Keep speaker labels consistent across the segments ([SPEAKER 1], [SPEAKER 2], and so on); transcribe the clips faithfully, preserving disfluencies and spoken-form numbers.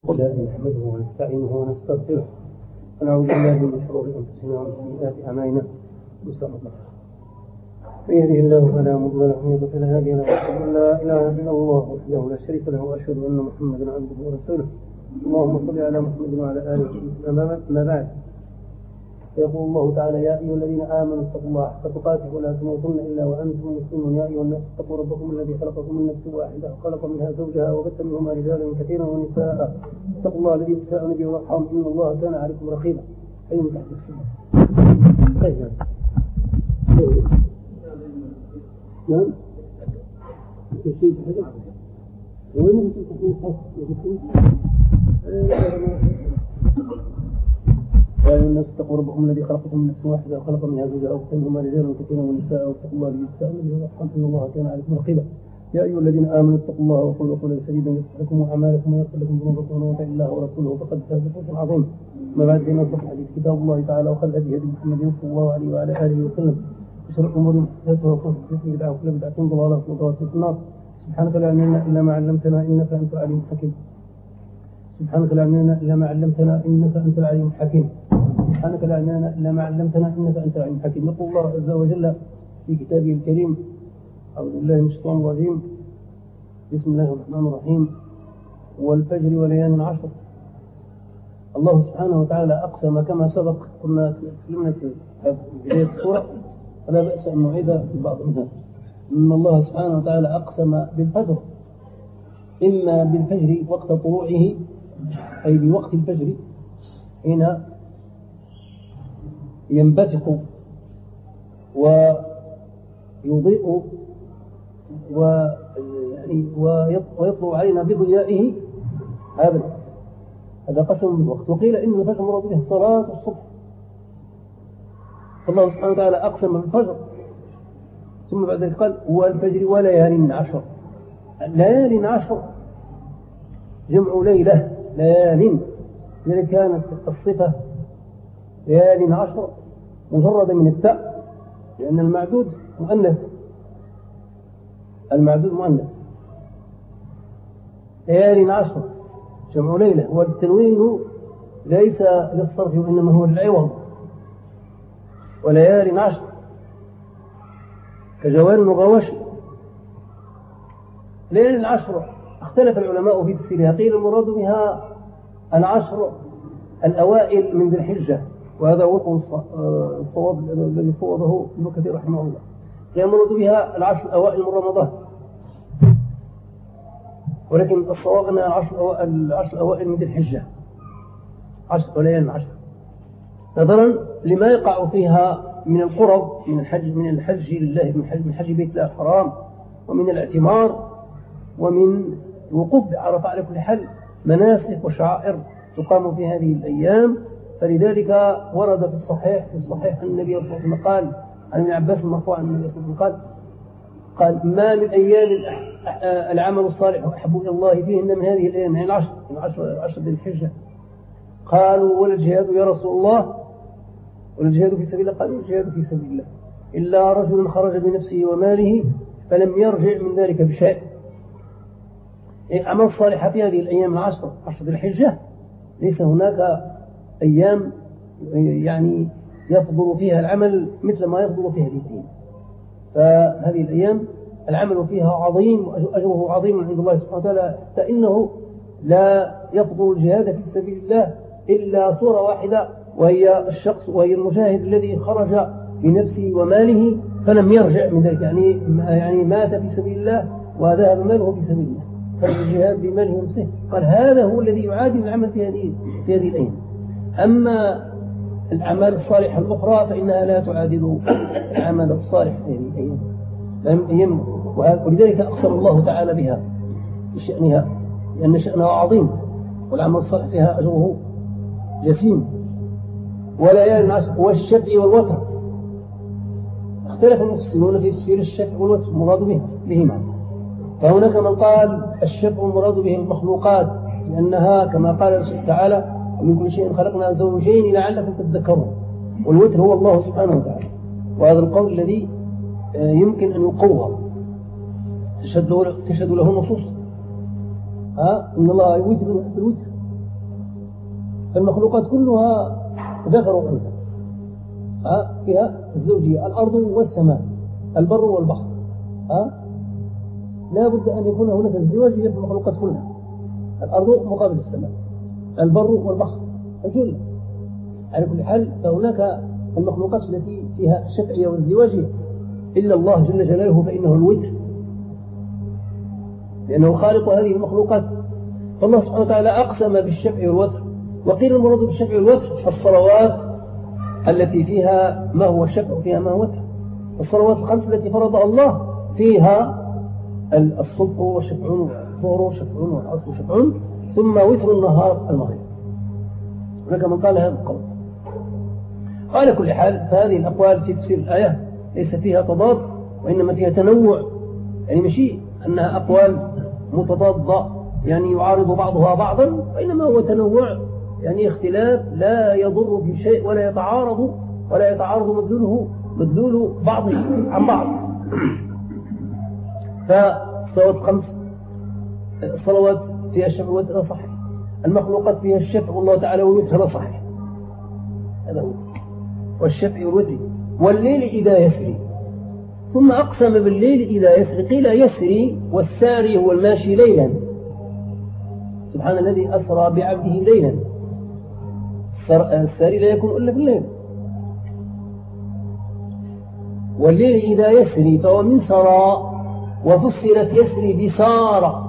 [SPEAKER 1] الله نحمده ونستعينه ونستغفره ونعوذ بالله من شرور انفسنا ومن سيئات اعمالنا من يهده الله فلا مضل له ومن يضلل فلا هادي له واشهد ان لا اله الا الله وحده لا شريك له واشهد ان محمدا عبده ورسوله. اللهم صل على محمد وعلى اله وصحبه. ما بعد، يقول الله تعالى: يا ايها الذين امنوا اتقوا الله حق تقاته ولا تموتن الا وانتم مسلمون. يا ايها الناس اتقوا ربكم الذي خلقكم من نفس واحده وخلق منها زوجها وبث منهما رجالا كثيرا ونساء. اتقوا الله الذي تساءلون به والارحام ان الله كان عليكم رقيبا. اي من تحت السنه. طيب نعم تشيد هذا وين تشيد يا أيها الناس اتقوا ربكم الذي خلقكم من نفس واحدة وخلق منها زوجها وبث منهما رجالا كثيرا ونساء واتقوا الله الذي تساءلون به والأرحام إن الله كان عليكم رقيبا. يا أيها الذين آمنوا اتقوا الله وقولوا قولا سديدا يصلح لكم أعمالكم ويغفر لكم ذنوبكم ومن يطع الله ورسوله فقد فاز فوزا عظيما. ما بعد، فإن أصدق الحديث كتاب الله تعالى وخير الهدي هدي محمد صلى الله عليه وعلى آله وسلم وشر الأمور محدثاتها وكل محدثة بدعة وكل بدعة ضلالة وكل ضلالة في النار. سبحانك لا علم لنا إلا ما علمتنا إنك أنت العليم الحكيم. سبحانك لا علم لنا إلا ما علمتنا إنك أنت العليم الحكيم. سبحانك لا علم لنا إلا ما علمتنا إنك أنت العليم الحكيم. يقول الله عز وجل في كتابه الكريم: أعوذ بالله من الشيطان الرجيم، بسم الله الرحمن الرحيم: والفجر وليال عشر. الله سبحانه وتعالى أقسم كما سبق، كنا تكلمنا في بداية السورة فلا بأس أن نعيد في بعض منها. إن الله سبحانه وتعالى أقسم بالفجر، إما بالفجر وقت طلوعه أي بوقت الفجر حين ينبثق ويضيء ويعني ويطلع علينا بضيائه، هذا هذا قسم بالوقت. وقيل إن الفجر مراد به صلاة الصبح، فالله سبحانه وتعالى أقسم بالفجر ثم بعد ذلك قال: والفجر وليال عشر. ليال عشر جمع ليلة، ليال، لذلك كانت الصفة ليال عشر مجرد من التاء، لأن المعدود مؤنث، المعدود مؤنث. ليال عشر جمع ليلة، والتنوين ليس للصرف وإنما هو للعوض. وليال عشر كجوار وغواش. ليال العشر اختلف العلماء في تفسيرها. قيل المراد بها العشر الأوائل من ذي الحجة، وهذا وقع الصواب الذي صوبه ابن كثير رحمه الله. قيل المراد بها العشر الأوائل من رمضان، ولكن الصواب أنها العشر الأوائل من ذي الحجة، عشر وليال عشر، نظرا لما يقع فيها من القرب من الحج من الحج لله من حج من حج بيت الله الحرام، ومن الاعتمار، ومن الوقوف بعرفة. على كل حال مناسك وشعائر تقام في هذه الأيام. فلذلك ورد في الصحيح في الصحيح أن النبي صلى الله عليه وسلم قال عن ابن عباس مرفوعا عن النبي صلى الله عليه وسلم قال: قال ما من أيام العمل الصالح أحب إلى الله فيهن من هذه الأيام، يعني العشر العشر عشر ذي الحجة. قالوا: ولا الجهاد يا رسول الله؟ ولا الجهاد في سبيل الله؟ قالوا: الجهاد في سبيل الله إلا رجل خرج بنفسه وماله فلم يرجع من ذلك بشيء. أعمال صالحة في هذه الأيام العشر عشر ذي الحجة ليس هناك أيام يعني يفضل فيها العمل مثل ما يفضل في هذه الأيام. فهذه الأيام العمل فيها عظيم وأجره عظيم عند الله سبحانه وتعالى، حتى إنه لا يفضل الجهاد في سبيل الله إلا صورة واحدة، وهي الشخص وهي المجاهد الذي خرج بنفسه وماله فلم يرجع من ذلك، يعني يعني مات في سبيل الله وذهب ماله في سبيل الله، فالجهاد بماله ونفسه. قال: هذا هو الذي يعادل العمل في هذه في هذه الأيام. أما الأعمال الصالحة الأخرى فإنها لا تعادل العمل الصالح في هذه الأيام، ولذلك أقسم الله تعالى بها بشأنها، لأن شأنها عظيم والعمل الصالح فيها أجره جسيم. وليال عشر والشفع والوتر. اختلف المفسرون في تفسير الشفع والوتر المراد به بهما. فهناك من قال الشفع المراد به المخلوقات، لأنها كما قال الله تعالى: ومن كل شيء خلقنا زوجين لعلكم تذكرون. والوتر هو الله سبحانه وتعالى، وهذا القول الذي يمكن أن يقوى تشهد له نصوص. ها إن الله يوتر بالوتر المخلوقات كلها ذكر وأنثى، ها فيها الزوجية، الأرض والسماء، البر والبحر، ها لا بد أن يكون هناك ازدواجية في المخلوقات كلها. الأرض مقابل السماء، البر والبحر، الجل. على كل حال فهناك المخلوقات التي فيها شفعية وازدواجية، إلا الله جل جلاله فإنه الوتر، لأنه خالق هذه المخلوقات. فالله سبحانه وتعالى أقسم بالشفع والوتر. وقيل المراد بالشفع والوتر الصلوات التي فيها ما هو شفع وفيها ما هو وتر. الصلوات الخمس التي فرضها الله فيها الصبح وشفع والظهر وشفع والعصر وشفع، ثم وتر النهار المغرب. هناك من قال هذا القول. على كل حال فهذه الأقوال في تفسير الآية ليس فيها تضاد، وإنما فيها تنوع، يعني مشي أنها أقوال متضادة يعني يعارض بعضها بعضا، وإنما هو تنوع يعني اختلاف لا يضر في شيء ولا يتعارض ولا يتعارض مدلوله مدلول بعضه عن بعض. فالصلوات خمس، الصلوات فيها الشفع والوتر صحيح، المخلوقات فيها الشفع والله تعالى والوتر صحيح، هذا هو والشفع والوتر. والليل إذا يسري، ثم أقسم بالليل إذا يسري، قيل يسري والساري هو الماشي ليلا، سبحان الذي أسرى بعبده ليلا، الساري لا يكون إلا بالليل. والليل إذا يسري فهو من سرى، وفسرت يسري بسارة،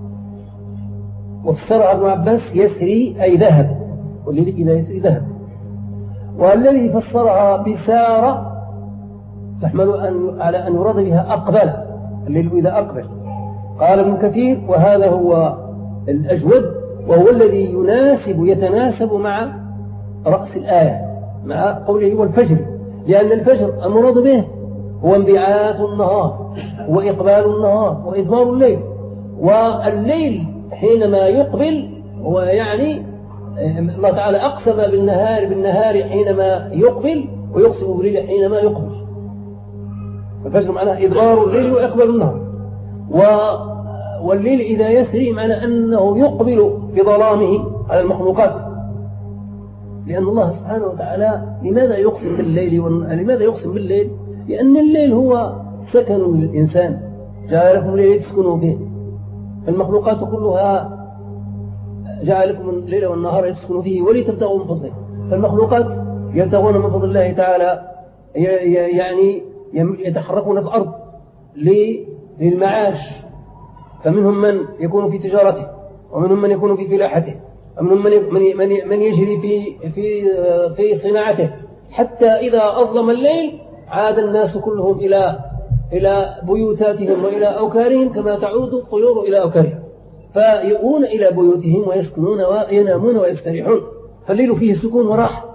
[SPEAKER 1] وفسرها ابن عباس يسري أي ذهب، والليل إذا يسري ذهب. والذي فسرها بسارة تحمل أن على أن يراد بها أقبل، الليل إذا أقبل. قال ابن كثير وهذا هو الأجود، وهو الذي يناسب يتناسب مع رأس الآية، مع قوله والفجر، لأن الفجر المراد به هو انبعاث النهار وإقبال النهار وإدبار الليل. والليل حينما يقبل هو يعني الله تعالى أقسم بالنهار بالنهار حينما يقبل، ويقسم بالليل حينما يقبل. الفجر معناه إدبار الليل وإقبال النهار. والليل إذا يسري معنى أنه يقبل بظلامه على المخلوقات، لأن الله سبحانه وتعالى لماذا يقسم بالليل لماذا يقسم بالليل؟ لأن الليل هو سكن للإنسان، جعل لكم الليل تسكنوا فيه. المخلوقات كلها جعل لكم الليل والنهار يسكنوا فيه ولتبتغوا من فضله. فالمخلوقات يبتغون من فضل الله تعالى، يعني يتحركون في الأرض للمعاش، فمنهم من يكون في تجارته، ومنهم من يكون في فلاحته، ومنهم من من من يجري في في في صناعته، حتى إذا أظلم الليل عاد الناس كلهم إلى إلى بيوتاتهم وإلى أوكارهم كما تعود الطيور إلى أوكارها، فيؤون إلى بيوتهم ويسكنون وينامون ويستريحون، فالليل فيه سكون وراحة.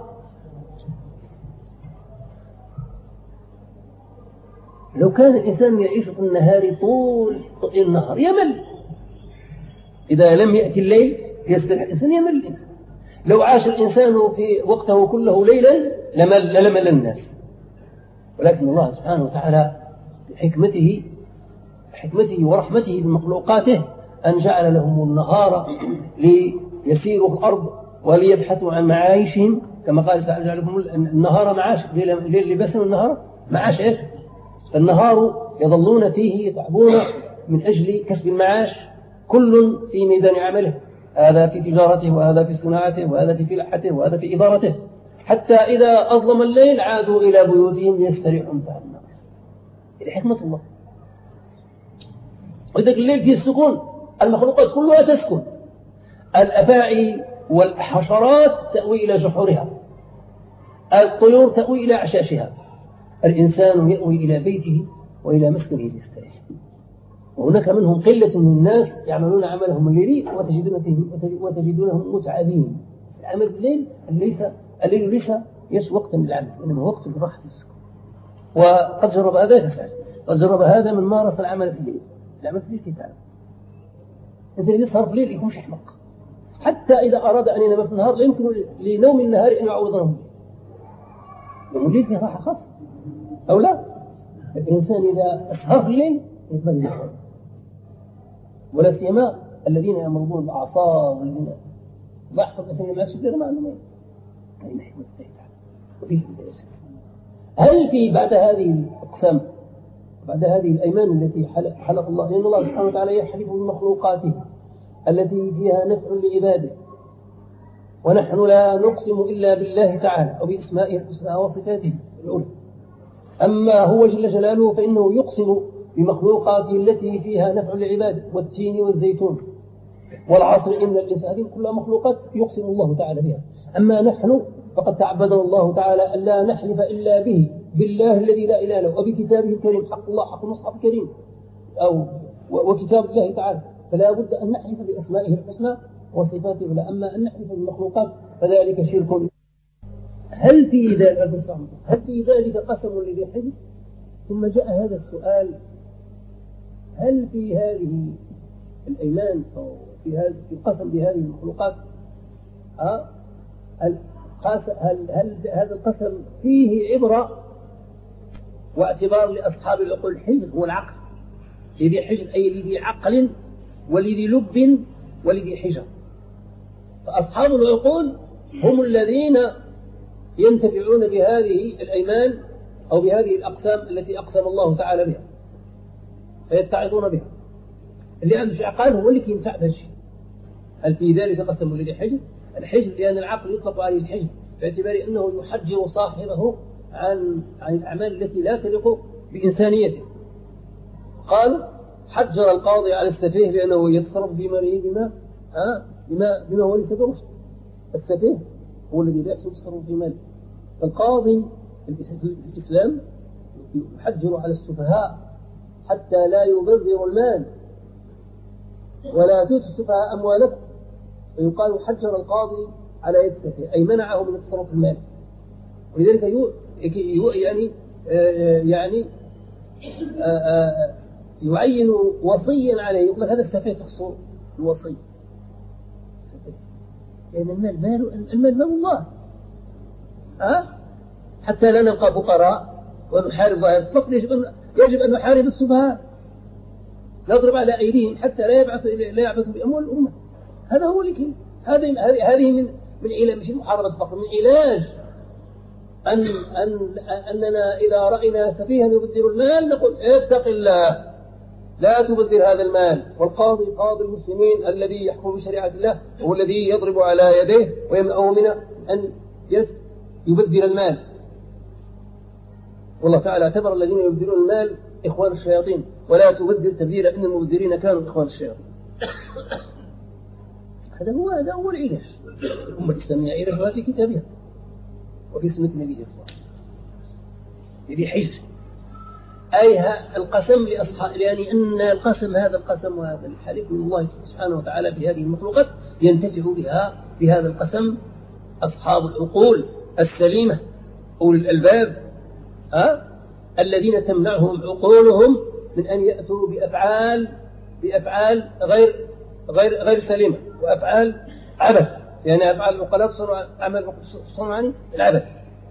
[SPEAKER 1] لو كان الإنسان يعيش في النهار طول النهار يمل، إذا لم يأتي الليل يستريح الإنسان يمل الإنسان. لو عاش الإنسان في وقته كله ليلا لمل لمل الناس. ولكن الله سبحانه وتعالى بحكمته حكمته ورحمته بمخلوقاته أن جعل لهم النهار ليسيروا في الأرض وليبحثوا عن معايشهم، كما قال تعالى جعل لهم النهار معاش، ليل لباس والنهار معاش. إيش النهار يظلون فيه يتعبون من أجل كسب المعاش، كل في ميدان عمله، هذا في تجارته وهذا في صناعته وهذا في فلاحته وهذا في إدارته، حتى إذا أظلم الليل عادوا إلى بيوتهم ليستريحوا متاع النهار. هذه حكمة الله. وإذا الليل فيه السكون، المخلوقات كلها تسكن، الأفاعي والحشرات تأوي إلى جحورها، الطيور تأوي إلى عشاشها، الإنسان يأوي إلى بيته وإلى مسكنه ليستريح. وهناك منهم قلة من الناس يعملون عملهم الليلي وتجدونهم متعبين. العمل الليل ليس الليل ليس يس وقتا للعمل، إنما وقت للراحة والسكون. وقد جرب هذا فسأل، قد جرب هذا من مارس العمل في الليل. العمل في الليل كتاب، أنت اللي يسهر في الليل يكون شحمق، حتى إذا أراد أن ينام في النهار لا يمكن لنوم النهار أن يعوض نوم الليل. الليل فيه راحة خاصة أو لا؟ الإنسان إذا أسهر في الليل يتبنى الحول، ولا سيما الذين يمرضون بالأعصاب والذين لاحظ مثلا ما سجل ما أنه أين حكمة الله تعالى وفيه البداية. هل في بعد هذه الأقسام بعد هذه الأيمان التي حلف الله، لأن الله سبحانه وتعالى يحلف بمخلوقاته التي فيها نفع لعباده، ونحن لا نقسم إلا بالله تعالى أو بأسمائه الحسنى وصفاته العلى. أما هو جل جلاله فإنه يقسم بمخلوقاته التي فيها نفع لعباده، والتين والزيتون والعصر إن الإنسان، هذه كلها مخلوقات يقسم الله تعالى بها. أما نحن فقد تعبدنا الله تعالى أن لا نحلف إلا به، بالله الذي لا إله له، وبكتابه الكريم، حق الله حق المصحف الكريم أو وكتاب الله تعالى، فلا بد أن نحلف بأسمائه الحسنى وصفاته لا. أما أن نحلف بالمخلوقات فذلك شرك. هل في ذلك هل في ذلك قسم لذي حجر؟ ثم جاء هذا السؤال: هل في هذه الأيمان أو في هذا القسم بهذه المخلوقات أه؟ هل, هل, هل هذا القسم فيه عبرة واعتبار لأصحاب العقول؟ الحجر هو العقل، لذي حجر أي لذي عقل ولذي لب ولذي حجر. فأصحاب العقول هم الذين ينتفعون بهذه الأيمان أو بهذه الأقسام التي أقسم الله تعالى بها فيتعظون بها. اللي عنده عقل هو اللي ينفع بهالشيء. هل في ذلك قسم لذي حجر؟ الحجر لأن العقل يطلق عليه الحجر باعتبار أنه يحجر صاحبه عن عن الأعمال التي لا تليق بإنسانيته. قال: حجر القاضي على السفيه لأنه يتصرف في ماله بما ها بما بما هو ليس برشد. السفيه هو الذي لا يتصرف في ماله. فالقاضي في الإسلام يحجر على السفهاء حتى لا يبذر المال ولا تؤتوا السفهاء أموالكم، فيقال حجر القاضي على يد السفيه أي منعه من التصرف في المال. ولذلك يو يعني يعني يعين وصيا عليه، يقول هذا السفيه تخصه الوصي، لأن المال مال المال مال الله. أه؟ حتى لا نبقى فقراء ونحارب ظاهر الفقر، يجب أن يجب أن نحارب السفهاء، نضرب على أيديهم حتى لا يبعثوا لا يعبثوا بأموال الأمة. هذا هو لكي هذه هذه من من علاج، مش محاربة الفقر، من علاج أن أن أننا إذا رأينا سفيها يبذر المال نقول اتق الله لا تبذر هذا المال. والقاضي قاضي المسلمين الذي يحكم بشريعة الله هو الذي يضرب على يديه ويمنعه من أن يس يبذر المال. والله تعالى اعتبر الذين يبذرون المال إخوان الشياطين، ولا تبذر تبذيرا إن المبذرين كانوا إخوان الشياطين. هذا هو هذا هو العلاج. الأمة الإسلامية علاجها في كتابها وفي سنة النبي صلى الله عليه وسلم. هذه حجر أي القسم لأصحاب، يعني أن القسم هذا القسم وهذا الحلف من الله سبحانه وتعالى بهذه المخلوقات ينتفع بها بهذا القسم أصحاب العقول السليمة أولي الألباب ها الذين تمنعهم عقولهم من أن يأتوا بأفعال بأفعال غير غير غير سليمة وأفعال عبث، يعني أفعال العقلاء صنع عمل صنعاني العبث.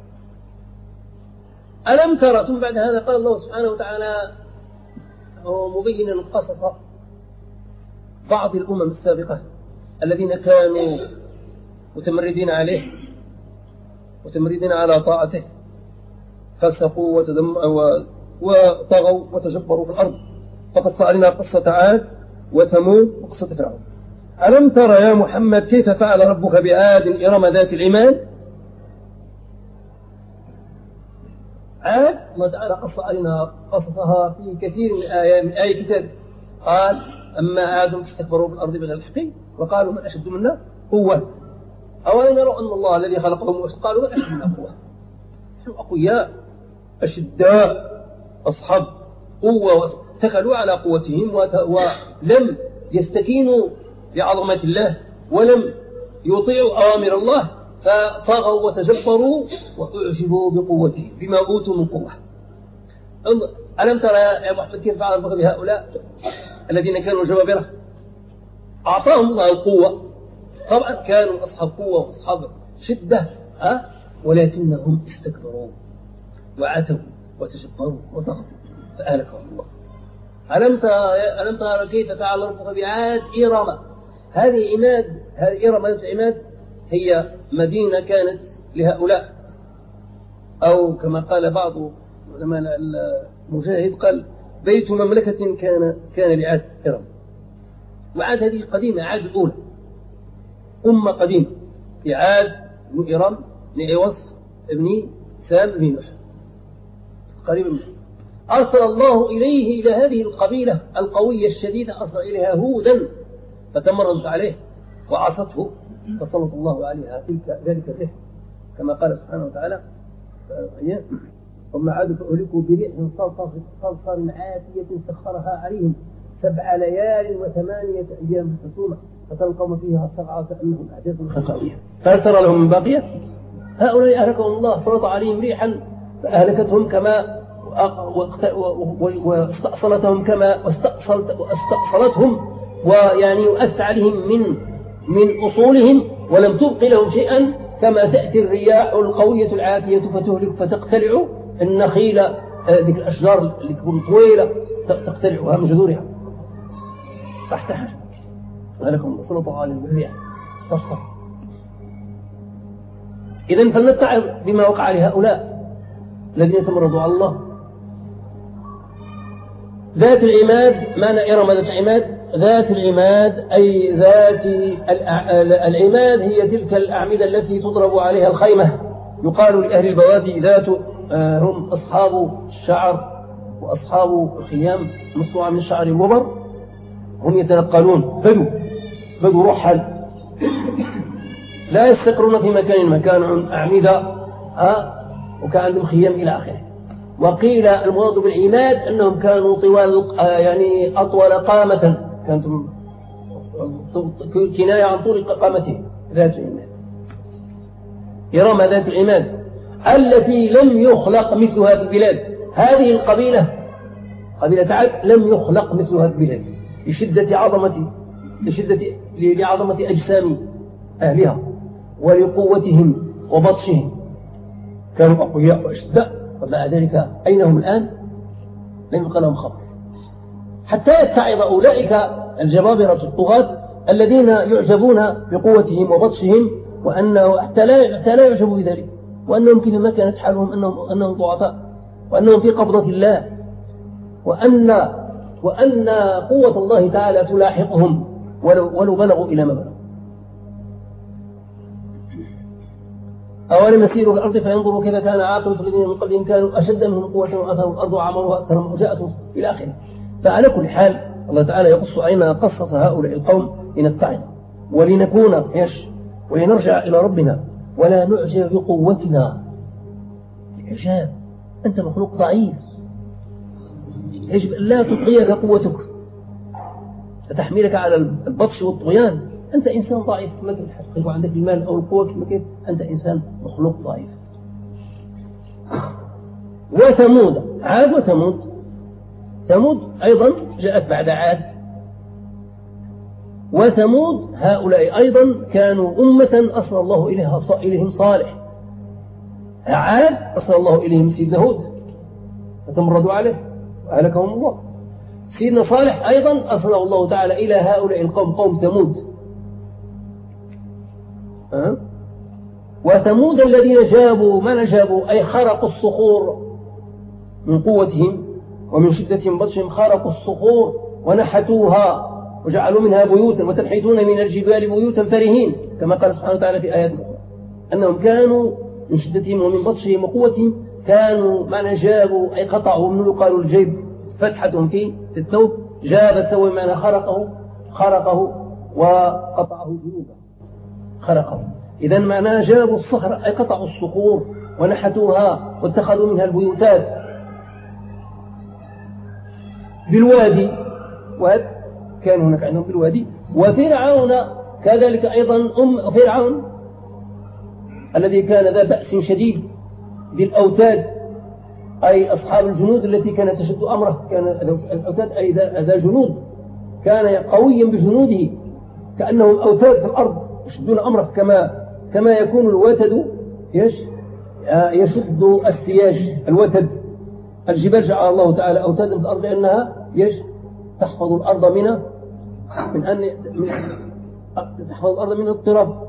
[SPEAKER 1] ألم ترى؟ ثم بعد هذا قال الله سبحانه وتعالى مبينا قصص بعض الأمم السابقة الذين كانوا متمردين عليه متمردين على طاعته، فسقوا وطغوا وتجبروا في الأرض. فقد علينا قصة عاد وثمود وقصة فرعون. ألم ترى يا محمد كيف فعل ربك بعاد إرم ذات العماد؟ عاد الله تعالى قص علينا قصصها في كثير من آيات من آية كتاب. قال: أما عاد فاستكبروا في الأرض بغير الحق وقالوا من أشد منا قوة أولم يروا أن الله الذي خلقهم قالوا من أشد منا قوة. نحن أقوياء أشداء أصحاب قوة واتكلوا على قوتهم ولم يستكينوا لعظمة الله ولم يطيعوا أوامر الله، فطغوا وتجبروا وأعجبوا بقوته بما أوتوا من قوة. ألم ترى يا محمد كيف فعل ربك بهؤلاء الذين كانوا جبابرة؟ أعطاهم الله القوة، طبعا كانوا أصحاب قوة وأصحاب شدة ها ولكنهم استكبروا وعتوا وتجبروا وطغوا فأهلكهم الله. ألم ترى ألم ترى كيف فعل ربك بعاد إرم؟ هذه عناد هذه إرم ذات العماد هي مدينة كانت لهؤلاء، أو كما قال بعض علماء المجاهد قال بيت مملكة كان كان لعاد إرم. وعاد هذه قديمة، عاد الأولى أمة قديمة في عاد بن إرم بن عوص بن سام بن نوح قريب منه. أرسل الله إليه إلى هذه القبيلة القوية الشديدة، أرسل إليها هودا فتمردت عليه وعصته فسلط الله عليها تلك ذلك الريح كما قال سبحانه وتعالى وما عاد فأهلكوا بريح صرصر عاتية سخرها عليهم سبع ليال وثمانية أيام حسوما فترى القوم فيها صرعى كأنهم أعجاز خاوية فهل ترى لهم من باقية؟ هؤلاء أهلكهم الله، سلط عليهم ريحا فأهلكتهم كما واستأصلتهم كما واستأصلتهم ويعني وأست عليهم من من أصولهم ولم تبق لهم شيئا، كما تأتي الرياح القوية العاتية فتهلك فتقتلع النخيل، ذيك الأشجار اللي تكون طويلة تقتلعها من جذورها فاحتحر أهلكهم سلط عليهم الرياح صرصر. إذن فلنتعظ بما وقع لهؤلاء الذين يتمردوا على الله. ذات العماد، معنى إرم ذات العماد، ذات العماد أي ذات العماد هي تلك الأعمدة التي تضرب عليها الخيمة. يقال لأهل البوادي ذات هم أصحاب الشعر وأصحاب الخيام مصنوعة من شعر الوبر، هم يتنقلون بدو بدو رحل لا يستقرون في مكان مكان أعمدة ها وكان عندهم خيام إلى آخره. وقيل المراد بالعماد أنهم كانوا طوال يعني أطول قامة، كانت كناية عن طول قامتهم. ذات العماد إرم ذات العماد التي لم يخلق مثلها في البلاد. هذه القبيلة قبيلة عاد لم يخلق مثلها في البلاد لشدة عظمة لشدة لعظمة أجسام أهلها ولقوتهم وبطشهم، كانوا أقوياء وأشداء، ومع ذلك أين هم الآن؟ لم يبقى لهم خبر، حتى يتعظ أولئك الجبابرة الطغاة الذين يعجبون بقوتهم وبطشهم، وأنه حتى لا حتى لا يعجبوا بذلك، وأنهم كيفما كانت حالهم أنهم أنهم ضعفاء، وأنهم في قبضة الله، وأن وأن قوة الله تعالى تلاحقهم ولو, ولو بلغوا إلى ما بلغوا. أولم يسيروا في الأرض فينظروا كيف كان عاقبة الذين من قبلهم كانوا أشد منهم قوة وأثروا الأرض وعمروها أكثر مما جاءتهم إلى آخره. فعلى كل حال الله تعالى يقص علينا قصص هؤلاء القوم لنتعظ ولنكون يش ولنرجع إلى ربنا ولا نعجب بقوتنا. الإعجاب، أنت مخلوق ضعيف، يجب أن لا تطغيك قوتك فتحملك على البطش والطغيان. أنت إنسان ضعيف كما كنت وعندك المال أو القوة كما كنت، أنت إنسان مخلوق ضعيف. وثمود، عاد وثمود، ثمود أيضا جاءت بعد عاد. وثمود هؤلاء أيضا كانوا أمة أرسل الله إليهم صالح. عاد أرسل الله إليهم سيدنا هود فتمردوا عليه وأهلكهم الله. سيدنا صالح أيضا أرسله الله تعالى إلى هؤلاء القوم، قوم ثمود. أه؟ وثمود الذين جابوا ما نجابوا أي خرقوا الصخور من قوتهم ومن شدتهم بطشهم، خرقوا الصخور ونحتوها وجعلوا منها بيوتا وتنحتون من الجبال بيوتا فرهين، كما قال سبحانه وتعالى في آيات أخرى أنهم كانوا من شدتهم ومن بطشهم وقوتهم كانوا ما نجابوا أي قطعوا، من يقال الجيب فتحة في الثوب، جاب الثوب معنى خرقه خرقه وقطعه جنوبا خرقه. إذا معناه جابوا الصخر أي قطعوا الصخور ونحتوها واتخذوا منها البيوتات. بالوادي، واد كان هناك عندهم بالوادي. وفرعون كذلك أيضا، أم فرعون الذي كان ذا بأس شديد بالأوتاد أي أصحاب الجنود التي كانت تشد أمره، كان الأوتاد أي ذا جنود، كان قويا بجنوده كأنهم أوتاد في الأرض يشدون أمره، كما كما يكون الوتد يش يشد السياج الوتد. الجبال جعل الله تعالى أوتادا في الأرض لأنها يش تحفظ الأرض من من أن تحفظ الأرض من الاضطراب،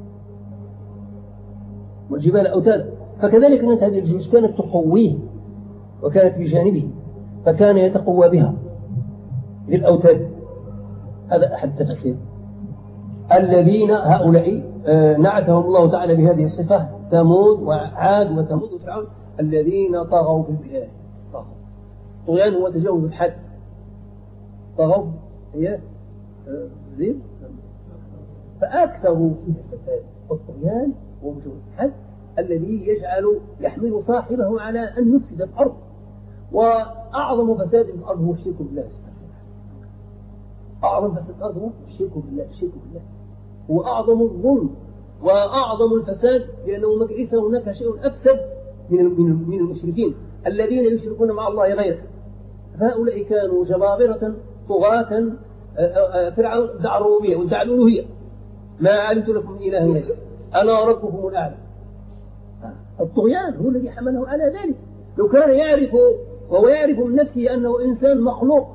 [SPEAKER 1] والجبال أوتادا. فكذلك كانت هذه الجيوش كانت تقويه وكانت بجانبه، فكان يتقوى بها للأوتاد. هذا أحد التفسير. الذين هؤلاء نعتهم الله تعالى بهذه الصفة، ثمود وعاد وثمود وفرعون، الذين طغوا في البلاد. الطغيان هو تجاوز الحد. طغوا هي زين، فأكثروا فيه الفساد والطغيان هو تجاوز الحد الذي يجعل يحمل صاحبه على أن يفسد الأرض. وأعظم فساد في الأرض هو الشرك بالله سبحانه وتعالى. أعظم فساد الأرض هو الشرك بالله، الشرك بالله هو أعظم الظلم وأعظم الفساد، لأنه ليس هناك شيء أفسد من من المشركين الذين يشركون مع الله غيره. هؤلاء كانوا جبابرة طغاة. فرعون ادعى الربوبية وادعى الألوهية، ما علمت لكم من إله غيري أنا ربكم الأعلى. الطغيان هو الذي حمله على ذلك. لو كان يعرف وهو يعرف من نفسه أنه إنسان مخلوق،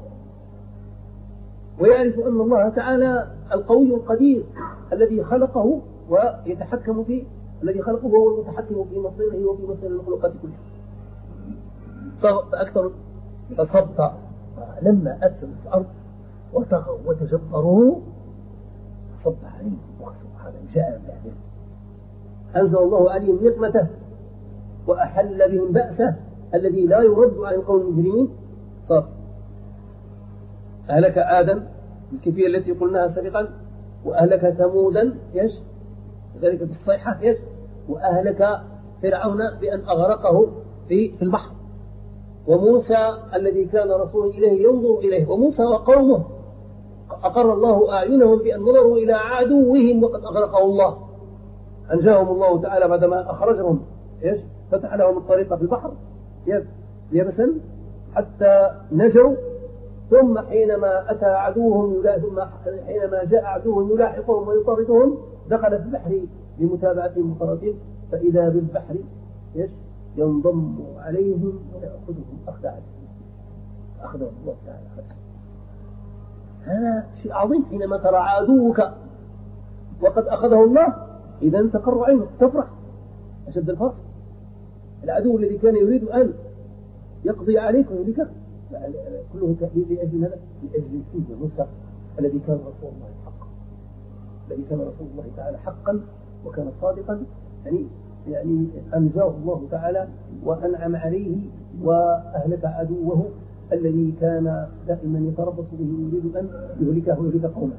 [SPEAKER 1] ويعرف أن الله تعالى القوي القدير الذي خلقه ويتحكم فيه، الذي خلقه هو المتحكم في مصيره وفي مصير المخلوقات كلها، فأكثر فصبت. لما أفسدوا في الأرض وطغوا وتجبروا صب عليهم سبحانه جاء بعدين أنزل الله عليهم نقمته وأحل بهم بأسه الذي لا يرد عن القوم المجرمين. صار أهلك آدم بالكيفية التي قلناها سابقا، وأهلك ثمودا يش ذلك بالصيحة يش، وأهلك فرعون بأن أغرقه في في البحر، وموسى الذي كان رسولا إليه ينظر إليه، وموسى وقومه أقر الله أعينهم بأن نظروا إلى عدوهم وقد أغرقه الله. أنجاهم الله تعالى بعدما أخرجهم إيش فتح لهم الطريق في البحر يبسا حتى نجوا. ثم حينما أتى عدوهم ثم حينما جاء عدوهم يلاحقهم ويطاردهم دخل في البحر لمتابعتهم وخراطهم، فإذا بالبحر إيش ينضم عليهم ويأخذهم أخذ عزيز، أخذهم الله تعالى أخذهم. هذا شيء عظيم. حينما ترى عدوك وقد أخذه الله إذا تقر عينك تفرح أشد الفرح. العدو الذي كان يريد أن يقضي عليك ويهلكك كله لأجل ماذا؟ لأجل سيدنا موسى الذي كان رسول الله حقا، الذي كان رسول الله تعالى حقا وكان صادقا، يعني يعني أنجاه الله تعالى وأنعم عليه وأهلك عدوه الذي كان دائما يتربص به يريد أن يهلكه ويهلك قومه.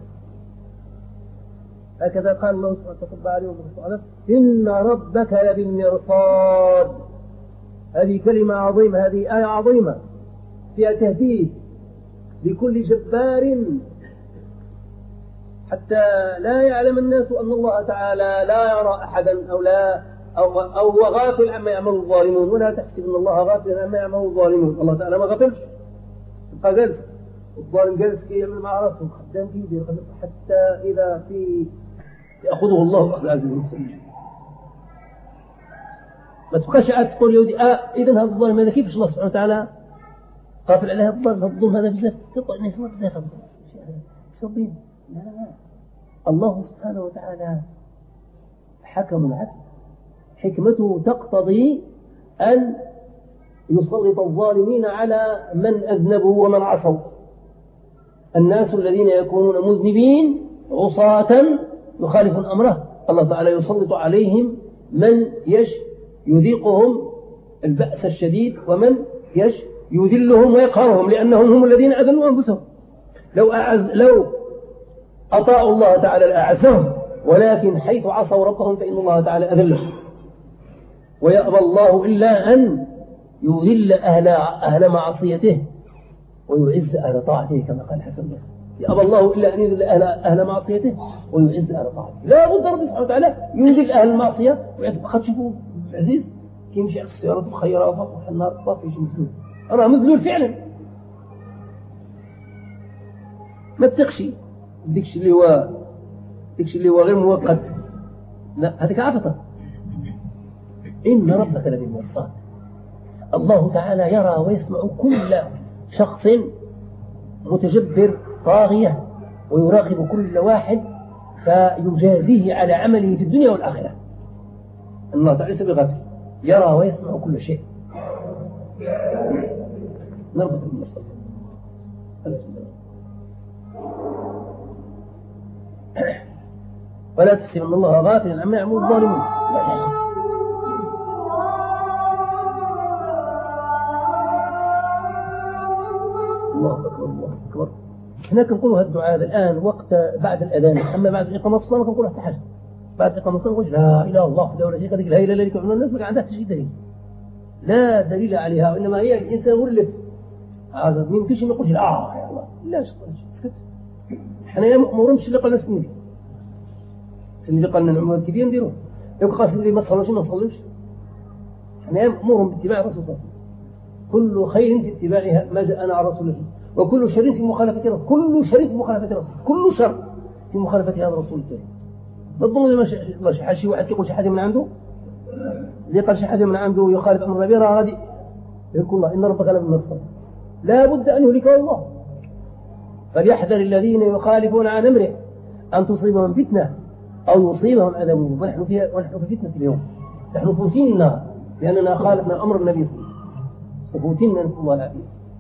[SPEAKER 1] هكذا قال الله سبحانه وتعالى عليه إن ربك لبالمرصاد. هذه كلمة عظيمة، هذه آية عظيمة فيها تهديد لكل جبار حتى لا يعلم الناس أن الله تعالى لا يرى أحدا أو لا أو, أو هو غافل عما يعمل الظالمون. ولا تحسب أن الله غافل عما يعمل الظالمون، الله تعالى ما غفلش، يبقى جالس الظالم جالس كي يعمل مع راسه خدام فيه حتى إذا في يأخذه الله أخذ عزيز المسلمين. ما تبقاش قاعد تقول يودي آه إذن هذا الظالم هذا كيف الله سبحانه وتعالى قافل عليها الظلم الظلم هذا بزاف تطلع الناس ما بزاف شو بين لا لا لا الله سبحانه وتعالى حكم العدل، حكمته تقتضي أن يسلط الظالمين على من أذنبوا ومن عصوا. الناس الذين يكونون مذنبين عصاة يخالفون أمره الله تعالى يسلط عليهم من يش يذيقهم البأس الشديد ومن يش يذلهم ويقهرهم، لأنهم هم الذين أذلوا أنفسهم. لو أعز لو أطاعوا الله تعالى لأعزهم، ولكن حيث عصوا ربهم فإن الله تعالى أذلهم. ويأبى الله إلا أن يذل أهل أهل معصيته ويعز أهل طاعته كما قال حسن البصري. يأبى الله إلا أن يذل أهل أهل معصيته ويعز أهل طاعته. لا بد رب سبحانه وتعالى يذل أهل المعصية ويعز. قد شوفوا العزيز كي يمشي على السيارة مخيرة وفوق النار طاف يجي مذلول، أنا مذلول فعلا. ما تقشي ديكش اللي هو ديكش اللي هو غير مؤقت، لا هذيك عفطة. إن ربك لبالمرصاد. الله تعالى يرى ويسمع كل شخص متجبر طاغية، ويراقب كل واحد فيجازيه على عمله في الدنيا والآخرة. أن الله تعالى ليس بغافل، يرى ويسمع كل شيء. نربط بالمصر. ولا تحسبن الله غافلا عما يعمل الظالمون. الله أكبر الله أكبر. هناك نقولوا هالدعاء الآن وقت بعد الأذان، أما بعد إقامة الصلاة نقولوا تحت بعد إقامة الصلاة نقول لا إله إلا الله وحده لا شريك له لا إله إلا هو الناس ما عندها تشي دليل، لا دليل عليها، وإنما هي الإنسان مولف هذا من كل شيء ما يقولش لا يا الله لا اسكت. احنا يا مأمورين بالشيء اللي قالنا سنبي اللي قالنا العمر الكبير نديروه، لو قاسم لي ما تصلوش ما تصلوش. احنا يا مأمورين باتباع الرسول صلى الله عليه وسلم، كل خير في اتباعها ما جاءنا على رسول الله، وكل شر في مخالفة الرسول، كل شر في مخالفة الرسول، كل شر في مخالفة هذا الرسول الكريم. بالضبط ما شي شي واحد يقول شي حاجة من عنده، اللي قال شي حاجة من عنده يخالف أمر النبي راه غادي يقول الله إن ربك لبالمرصاد، لا بد أن يهلكه الله. فليحذر الذين يخالفون عن أمره أن تصيبهم فتنة أو يصيبهم عذاب. ونحن فيها ونحن في فتنة اليوم، نحن فوتين النار لأننا خالفنا أمر النبي صلى الله عليه وسلم، وفوتين نسأل الله العافية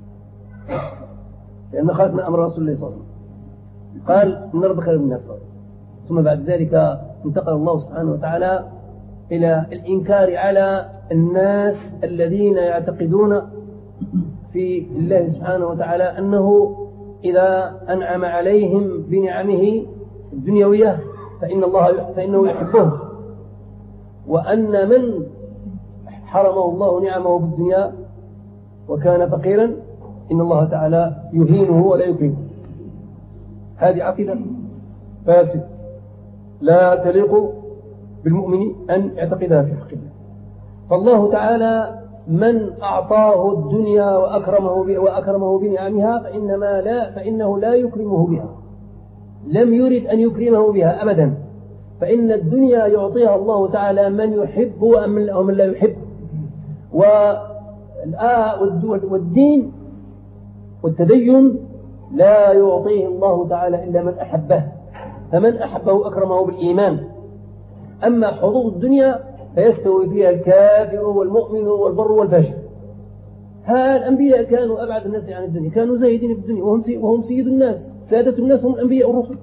[SPEAKER 1] لأن خالفنا أمر رسول الله صلى الله عليه وسلم. قال إن ربك لبالمرصاد. ثم بعد ذلك انتقل الله سبحانه وتعالى إلى الإنكار على الناس الذين يعتقدون في الله سبحانه وتعالى أنه إذا أنعم عليهم بنعمه الدنيوية فإن الله فإنه يحبهم، وأن من حرمه الله نعمه في الدنيا وكان فقيرا إن الله تعالى يهينه ولا يكرمه. هذه عقيدة فاسدة لا تليق بالمؤمن أن يعتقدها في حق الله. فالله تعالى من أعطاه الدنيا وأكرمه وأكرمه بنعمها فإنما لا فإنه لا يكرمه بها، لم يرد أن يكرمه بها أبدا. فإن الدنيا يعطيها الله تعالى من يحب ومن لا يحب، والدين والتدين لا يعطيه الله تعالى إلا من أحبه، فمن أحبه أكرمه بالإيمان. أما حظوظ الدنيا فيستوي فيها الكافر والمؤمن والبر والفاجر. ها الأنبياء كانوا أبعد الناس عن الدنيا، كانوا زاهدين في الدنيا وهم سيد الناس، سادة الناس هم الأنبياء والرسل.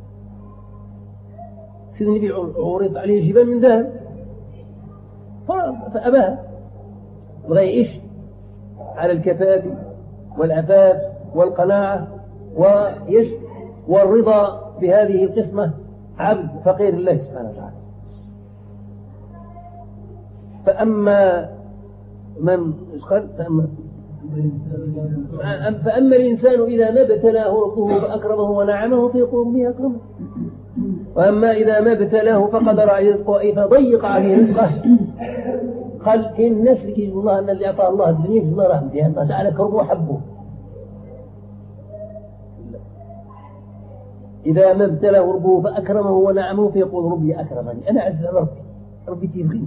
[SPEAKER 1] سيد النبي عرض عليه جبال من ذهب فأباها، بغى يعيش على الكفاف والعفاف والقناعة ويش والرضا بهذه القسمة، عبد فقير الله سبحانه وتعالى. فأما من قال فأما, فأما الإنسان إذا ما ابتلاه ربه فأكرمه ونعمه فيقول به أكرمه، وأما إذا ما ابتلاه فقدر عليه رزقه أي فضيق عليه رزقه. قال كاين الناس اللي كيجوا الله أن اللي أعطاه الله الدنيا في الله راه مزيان الله تعالى كرمه وحبه، إذا ما ابتلاه ربه فأكرمه ونعمه فيقول ربي أكرمني أنا عز على ربي ربي تبغيني،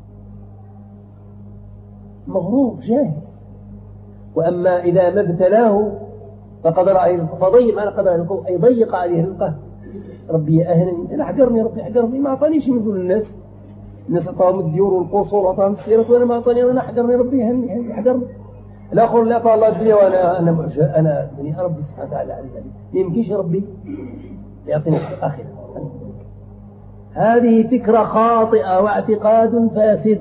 [SPEAKER 1] مغرور جاهل. وأما إذا ما ابتلاه فقدر عليه رزقه فضيق على قدر رزقه أي ضيق عليه رزقه، ربي أهنني أنا حجرني ربي حجرني ما أعطانيش من دون الناس، الناس أعطاهم الديور والقصور وأعطاهم السيارات وأنا ما أعطاني، أنا حجرني ربي أهنني حجرني. الآخر لا أعطى الله الدنيا وأنا أنا معجب أنا الدنيا ربي سبحانه وتعالى عزني يمكنش ربي يعطيني الآخرة. هذه فكرة خاطئة واعتقاد فاسد.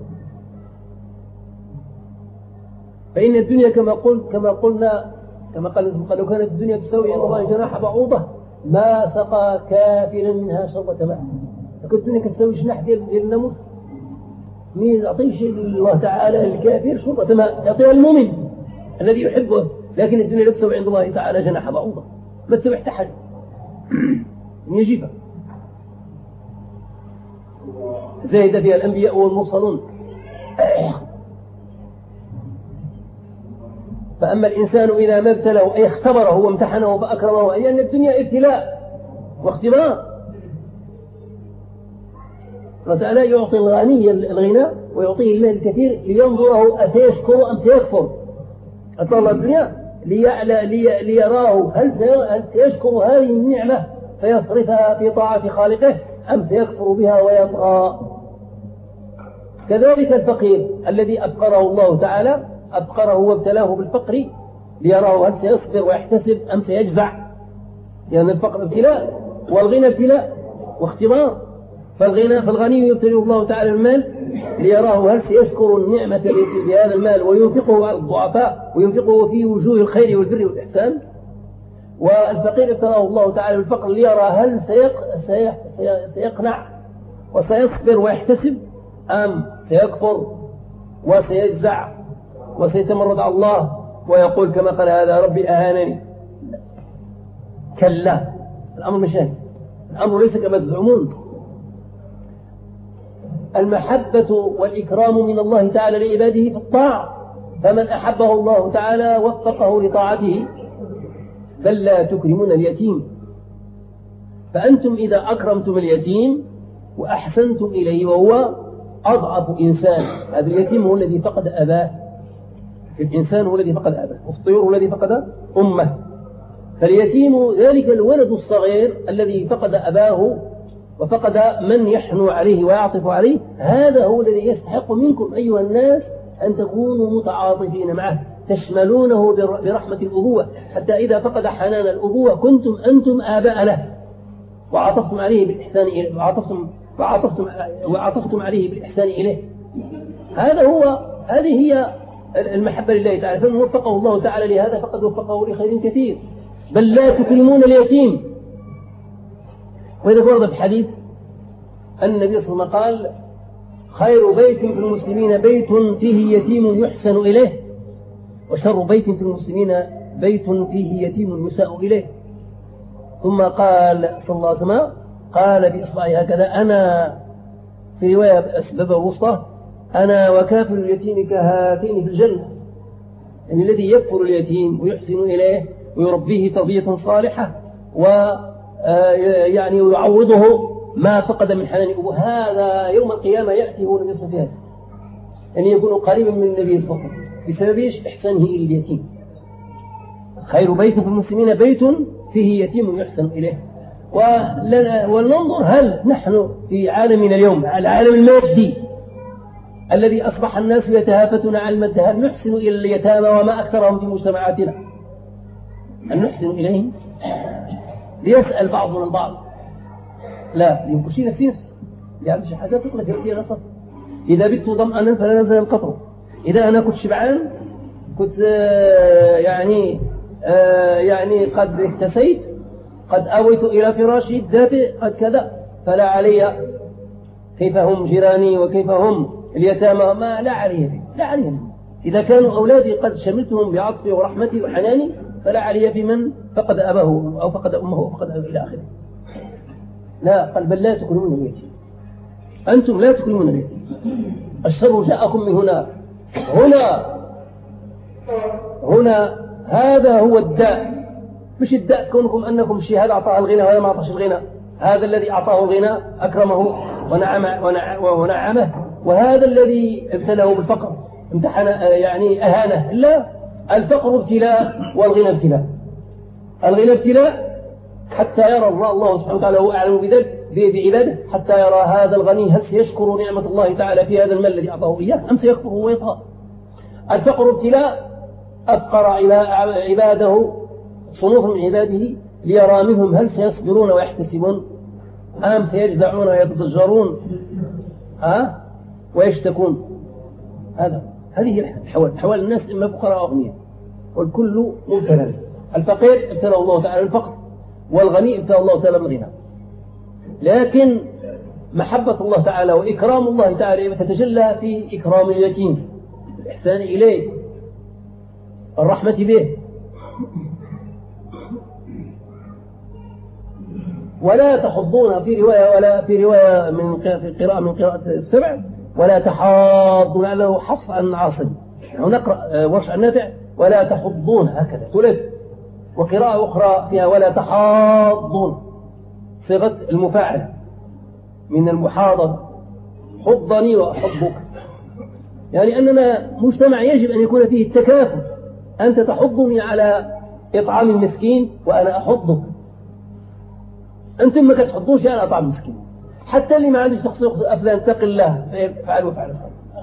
[SPEAKER 1] فإن الدنيا كما قلت كما قلنا كما قال لو كانت الدنيا تساوي عند الله جناح بعوضة ما سقى كافرا منها شربة ماء. لو كانت الدنيا تساوي جناح ديال الناموس ما يعطيش الله تعالى الكافر شربة ماء، يعطيها المؤمن الذي يحبه. لكن الدنيا لا تساوي عند الله تعالى جناح بعوضة، ما تساوي حتى حاجة يجيبها. زاهد فيها الأنبياء والمرسلون. فأما الإنسان إذا ما ابتلاه أي اختبره وامتحنه فأكرمه، أي أن الدنيا ابتلاء واختبار. الله تعالى يعطي الغني الغنى ويعطيه المال الكثير لينظره أسيشكر أم سيكفر. أعطى الله الدنيا ليعلى لي ليراه هل سيشكر هذه النعمة فيصرفها في طاعة خالقه أم سيكفر بها ويطغى. كذلك الفقير الذي أفقره الله تعالى، أفقره وابتلاه بالفقر ليراه هل سيصبر ويحتسب أم سيجزع، لأن يعني الفقر ابتلاء والغنى ابتلاء واختبار. فالغنى فالغني يبتليه الله تعالى المال ليراه هل سيشكر النعمة بهذا المال وينفقه على الضعفاء وينفقه في وجوه الخير والبر والإحسان. والفقير ابتلاه الله تعالى بالفقر ليرى هل سيق سيقنع وسيصبر ويحتسب أم سيكفر وسيجزع وسيتمرد على الله ويقول كما قال هذا ربي أهانني. كلا، الأمر مش هيك، الأمر ليس كما تزعمون. المحبة والإكرام من الله تعالى لعباده في الطاعة، فمن أحبه الله تعالى وفقه لطاعته. بل لا تكرمون اليتيم، فأنتم إذا أكرمتم اليتيم وأحسنتم إليه وهو أضعف إنسان، هذا اليتيم هو الذي فقد أباه، الإنسان هو الذي فقد أباه، والطيور هو الذي فقد أمه. فاليتيم ذلك الولد الصغير الذي فقد أباه وفقد من يحنو عليه ويعطف عليه، هذا هو الذي يستحق منكم أيها الناس أن تكونوا متعاطفين معه، تشملونه برحمة الأبوة، حتى إذا فقد حنان الأبوة كنتم أنتم آباء له وعطفتم عليه بالإحسان إليه وعطفتم وعطفتم وعطفتم عليه بالإحسان إليه. هذا هو هذه هي المحبة لله تعالى. فمن وفقه الله تعالى لهذا فقد وفقه لخير كثير. بل لا تكرمون اليتيم. وإذا ورد في حديث أن النبي صلى الله عليه وسلم قال خير بيت في المسلمين بيت فيه يتيم يحسن إليه، وشر بيت في المسلمين بيت فيه يتيم يساء إليه. ثم قال صلى الله عليه وسلم قال بإصبعه هكذا أنا، في رواية أسباب الوسطى، أنا وكافر اليتيم كهاتين في الجنة. يعني الذي يكفر اليتيم ويحسن إليه ويربيه تربية صالحة و يعني يعوضه ما فقد من حنان أبوه، هذا يوم القيامة يأتي هو النبي صلى الله عليه وسلم، يعني يكون قريبا من النبي صلى الله عليه وسلم بسبب إحسانه إلى اليتيم. خير بيت في المسلمين بيت فيه يتيم يحسن إليه. ولننظر هل نحن في عالمنا اليوم، العالم المادي الذي أصبح الناس يتهافتون على المادة، هل نحسن إلى اليتامى وما أكثرهم في مجتمعاتنا؟ هل نحسن إليهم؟ ليسأل بعضنا البعض، لا ينكشي نفسي نفسي يعني شي حاجة تقلق يأتي غصب. إذا بت ضمأنا فلا نزل القطر. إذا أنا كنت شبعان كنت يعني يعني قد اكتسيت، قد آويت إلى فراشي الدافئ، قد كذا، فلا علي كيف هم جيراني وكيف هم اليتامى، ما لا علي لا عليهم. إذا كانوا أولادي قد شملتهم بعطفي ورحمتي وحناني فلا علي في من فقد أباه أو فقد أمه أو فقد أباه إلى آخره. لا، قال بل لا تكرمون اليتيم، أنتم لا تكرمون اليتيم. الشر جاءكم من هنا هنا هنا هذا هو الداء، مش الداء كونكم أنكم شيء هذا أعطاه الغنى وهذا ما أعطاش الغنى. هذا الذي أعطاه الغنى أكرمه ونعم ونعمه، وهذا الذي ابتلاه بالفقر امتحن يعني أهانه. لا، الفقر ابتلاء والغنى ابتلاء. الغنى ابتلاء حتى يرى الله سبحانه وتعالى هو أعلم بذلك بعباده، حتى يرى هذا الغني هل سيشكر نعمة الله تعالى في هذا المال الذي أعطاه إياه أم سيكفر ويطغى. الفقر ابتلاء، أفقر عباده صنوف من عباده ليرى منهم هل سيصبرون ويحتسبون أم سيجزعون ويتضجرون ها ويشتكون. هذا هذه الحوال، حوال الناس إما فقراء أو أغنياء، والكل مبتلى. الفقير ابتلى الله تعالى بالفقر، والغني ابتلى الله تعالى بالغنى. لكن محبة الله تعالى وإكرام الله تعالى تتجلى في إكرام اليتيم، الإحسان إليه، الرحمة به. ولا تحضون في رواية ولا في رواية من قراءة من قراءة السبع ولا تحاضون، له حفص عن عاصم ونقرأ ورش النافع ولا تحضون هكذا ثلاث. وقراءة أخرى فيها ولا تحاضون، صيغة المفاعل من المحاضر، حضني وأحبك، يعني أننا مجتمع يجب أن يكون فيه التكافل. أنت تحضني على إطعام المسكين وأنا أحضك. أنتم ما كتحضوش على طعام مسكين، حتى اللي ما عندش تخصص أفلان اتق الله فعل وفعل،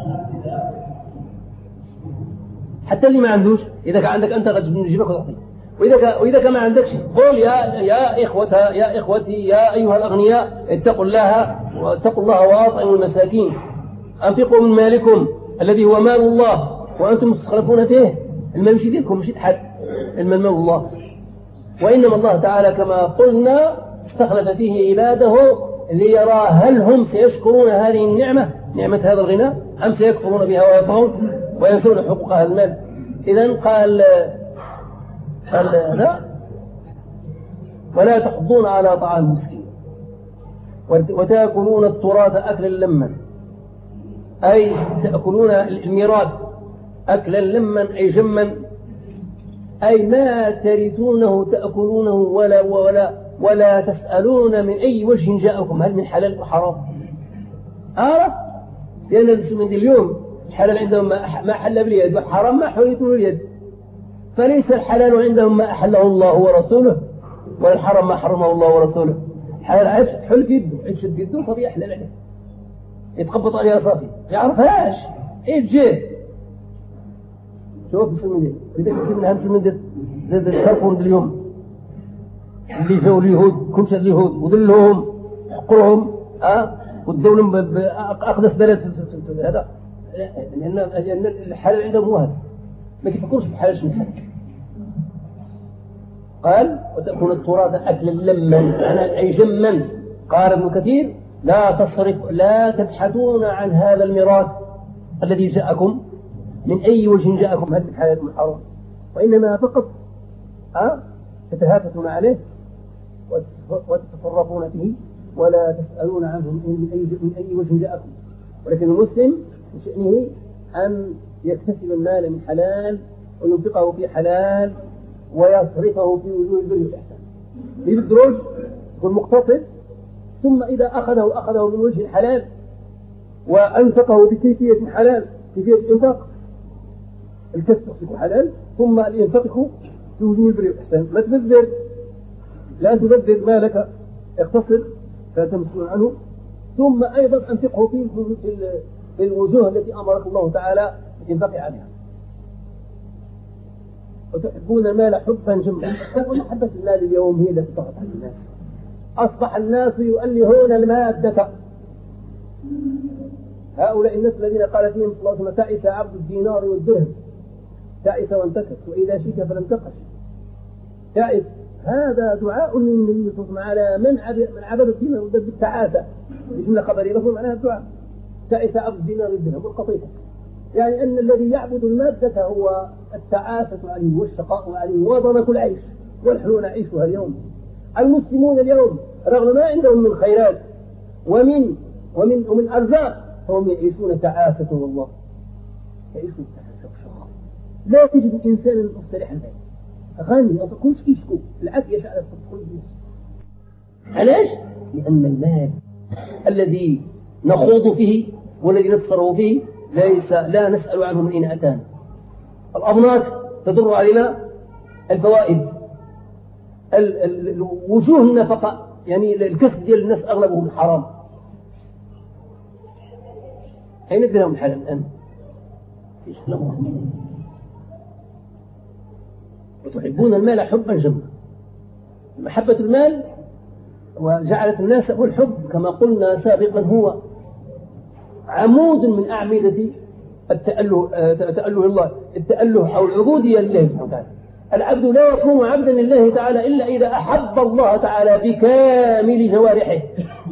[SPEAKER 1] حتى اللي ما عندوش إذا كان عندك أنت غتجيبك وتعطيه، وإذا وإذا كان ما عندكش قول يا يا إخوة يا إخوتي يا أيها الأغنياء اتقوا الله واتقوا الله وأطعموا المساكين، أنفقوا من مالكم الذي هو مال الله وأنتم مستخلفون فيه. المال مش دينكم مش حد، المال مال الله، وإنما الله تعالى كما قلنا استخلف فيه عباده ليرى هل هم سيشكرون هذه النعمة، نعمة هذا الغنى، أم سيكفرون بها ويطغون وينسون حقوق هذا المال. إذن قال قال لا ولا تحضون على طعام المسكين وتأكلون التراث أكلا لما، أي تأكلون الميراث أكلا لما أي جما، أي ما ترثونه تأكلونه ولا ولا ولا تسألون من أي وجه جاءكم، هل من حلال وحرام. أعرف لأن المسلمين اليوم الحلال عندهم ما حل باليد والحرام ما حريته باليد، فليس الحلال عندهم ما أحله الله ورسوله ولا الحرام ما حرمه الله ورسوله. الحلال عايش تحل في يده، عايش في يده صبي أحلال عليه يتخبط عليها صافي يعرفهاش إيه جيه. شوف المسلمين إذا كنت منها المسلمين زاد الخلق اليوم اللي جاوا اليهود كل شيء اليهود وذلهم حقرهم أه والدولة بأقدس بلد هذا، لأن لأن الحلال عندهم هو هذا، ما يفكروش بحلال شنو الحلال. قال وتأكل التراث أكلا لما أنا أي جما. قال ابن كثير لا تصرف لا تبحثون عن هذا الميراث الذي جاءكم من أي وجه جاءكم هل الحلال والحرام، وإنما فقط أه تتهافتون عليه وتتصرفون فيه ولا تسألون عنه من أي من أي وجه جاءكم. ولكن المسلم بشأنه أن يكتسب المال من حلال وينفقه في حلال ويصرفه في وجوه البر والإحسان. يبدرج يكون مقتصد، ثم إذا أخذه أخذه من وجه الحلال وأنفقه بكيفية حلال، كيفية الإنفاق الكسب يكون حلال، ثم الإنفاق في وجوه البر والإحسان. ما تبذر، لا تبذر مالك، اقتصر فتمسكون عنه، ثم أيضا أنفقه في في الوجوه التي أمرك الله تعالى بالإنفاق عليها. وتحبون المال حبا جما. محبة المال اليوم هي التي طغت على الناس، أصبح الناس يؤلهون المادة. هؤلاء الناس الذين قال فيهم صلى الله عليه وسلم تعس عبد الدينار والدرهم، تعس وانتكس وإذا شيك فلم تقش. تعس هذا دعاء من النبي صلى الله عليه وسلم على من من عبد الدينار والدرهم بالتعاسة، بجملة خبرية لهم معناها الدعاء. تعس عبد الدينار والدرهم والقطيفة، يعني أن الذي يعبد المادة هو التعاسة عليه والشقاء عليه وضنك العيش، ونحن نعيشها اليوم. المسلمون اليوم رغم ما عندهم من خيرات ومن ومن ومن أرزاق فهم يعيشون تعاسة والله، يعيشون تعاسة وشقاء. لا تجد إنسانا مستريحا فيه غني أو كل شيء يشكو العافية شعر كل الناس. علاش؟ لأن المال الذي نخوض فيه والذي نتصرف فيه ليس لا نسأل عنه من أين أتانا. الأبناك تدر علينا الفوائد، وجوه النفقة يعني الكسب ديال الناس أغلبه من حرام. أين الدرهم الحلال الآن؟ وتحبون المال حبا جما. محبة المال وجعلت الناس والحب كما قلنا سابقا هو عمود من أعمدة التأله تأله الله التأله أو العبودية لله سبحانه وتعالى. العبد لا يكون عبدا لله تعالى إلا إذا أحب الله تعالى بكامل جوارحه.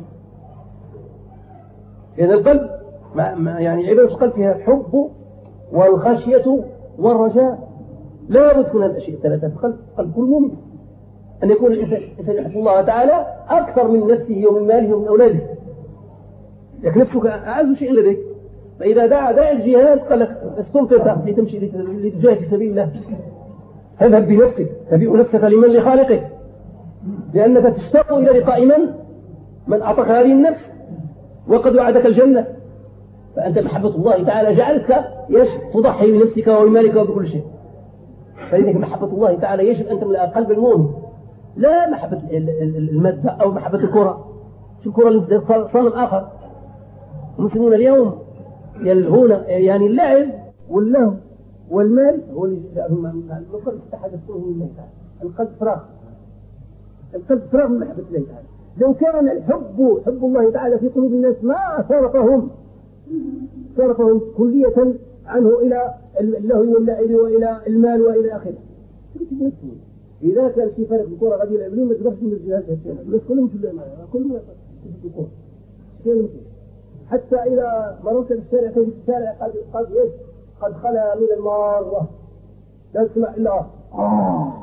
[SPEAKER 1] إذا القلب يعني عبادة القلب فيها الحب والخشية والرجاء، لا بد تكون هذه الأشياء الثلاثة في القلب. قلب كل مؤمن أن يكون الإنسان يحب الله تعالى أكثر من نفسه ومن ماله ومن أولاده. لكن نفسك أعز شيء لديك، فإذا دعا داعي الجهاد قال لك استنفر لتمشي لتجاهد في سبيل الله، اذهب بنفسك، تبيع نفسك لمن؟ لخالقك، لأنك تشتاق إلى لقاء من؟ من أعطاك هذه النفس وقد وعدك الجنة. فأنت محبة الله تعالى جعلتك يش تضحي بنفسك وبمالك وبكل شيء. فلذلك محبة الله تعالى يجب أن تملأ قلب المؤمن لا محبة المادة أو محبة الكرة. شو الكرة اللي صنم آخر. المسلمون اليوم يلهون يعني اللعب واللهو والمال هو اللي جاءهم المقر تحدثونه من الله تعالى. القلب فراغ، القلب فراغ من محبة الله تعالى. لو كان الحب حب الله تعالى في قلوب الناس ما صرفهم صرفهم كلية عنه إلى اللهو واللعب وإلى المال وإلى آخره. إذا كان في فرق الكرة غادي يلعبون ما تقدرش من الجهات هالشيء بس كلهم في كلهم في الكرة شيء حتى إذا مررت في الشارع في الشارع قد قد إيش قد خلى من المارة لا تسمع إلا آه.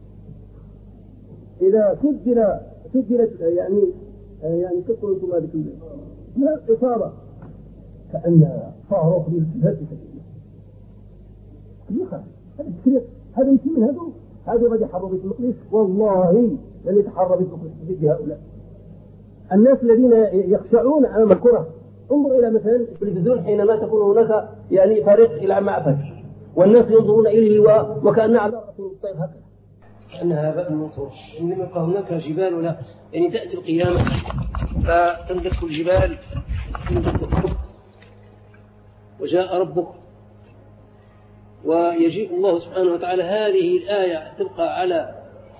[SPEAKER 1] إذا سجل سجلت يعني يعني كثروا أنتم هذه كلها لا إصابة كأن صاروخ للجهات هذا الشيء هذا يمكن من هذا هذا غادي يحرر بيت المقدس والله لن يتحرر بيت المقدس ضد هؤلاء الناس الذين يخشعون امام الكره. انظر الى مثلا التلفزيون حينما تكون هناك يعني فريق يلعب مع فريق والناس ينظرون اليه وكان على راس الطير هكذا كانها هباء منثور. لم يبقى هناك جبال لا يعني تاتي القيامه فتندك الجبال وجاء ربك ويجيء الله سبحانه وتعالى. هذه الآية تبقى على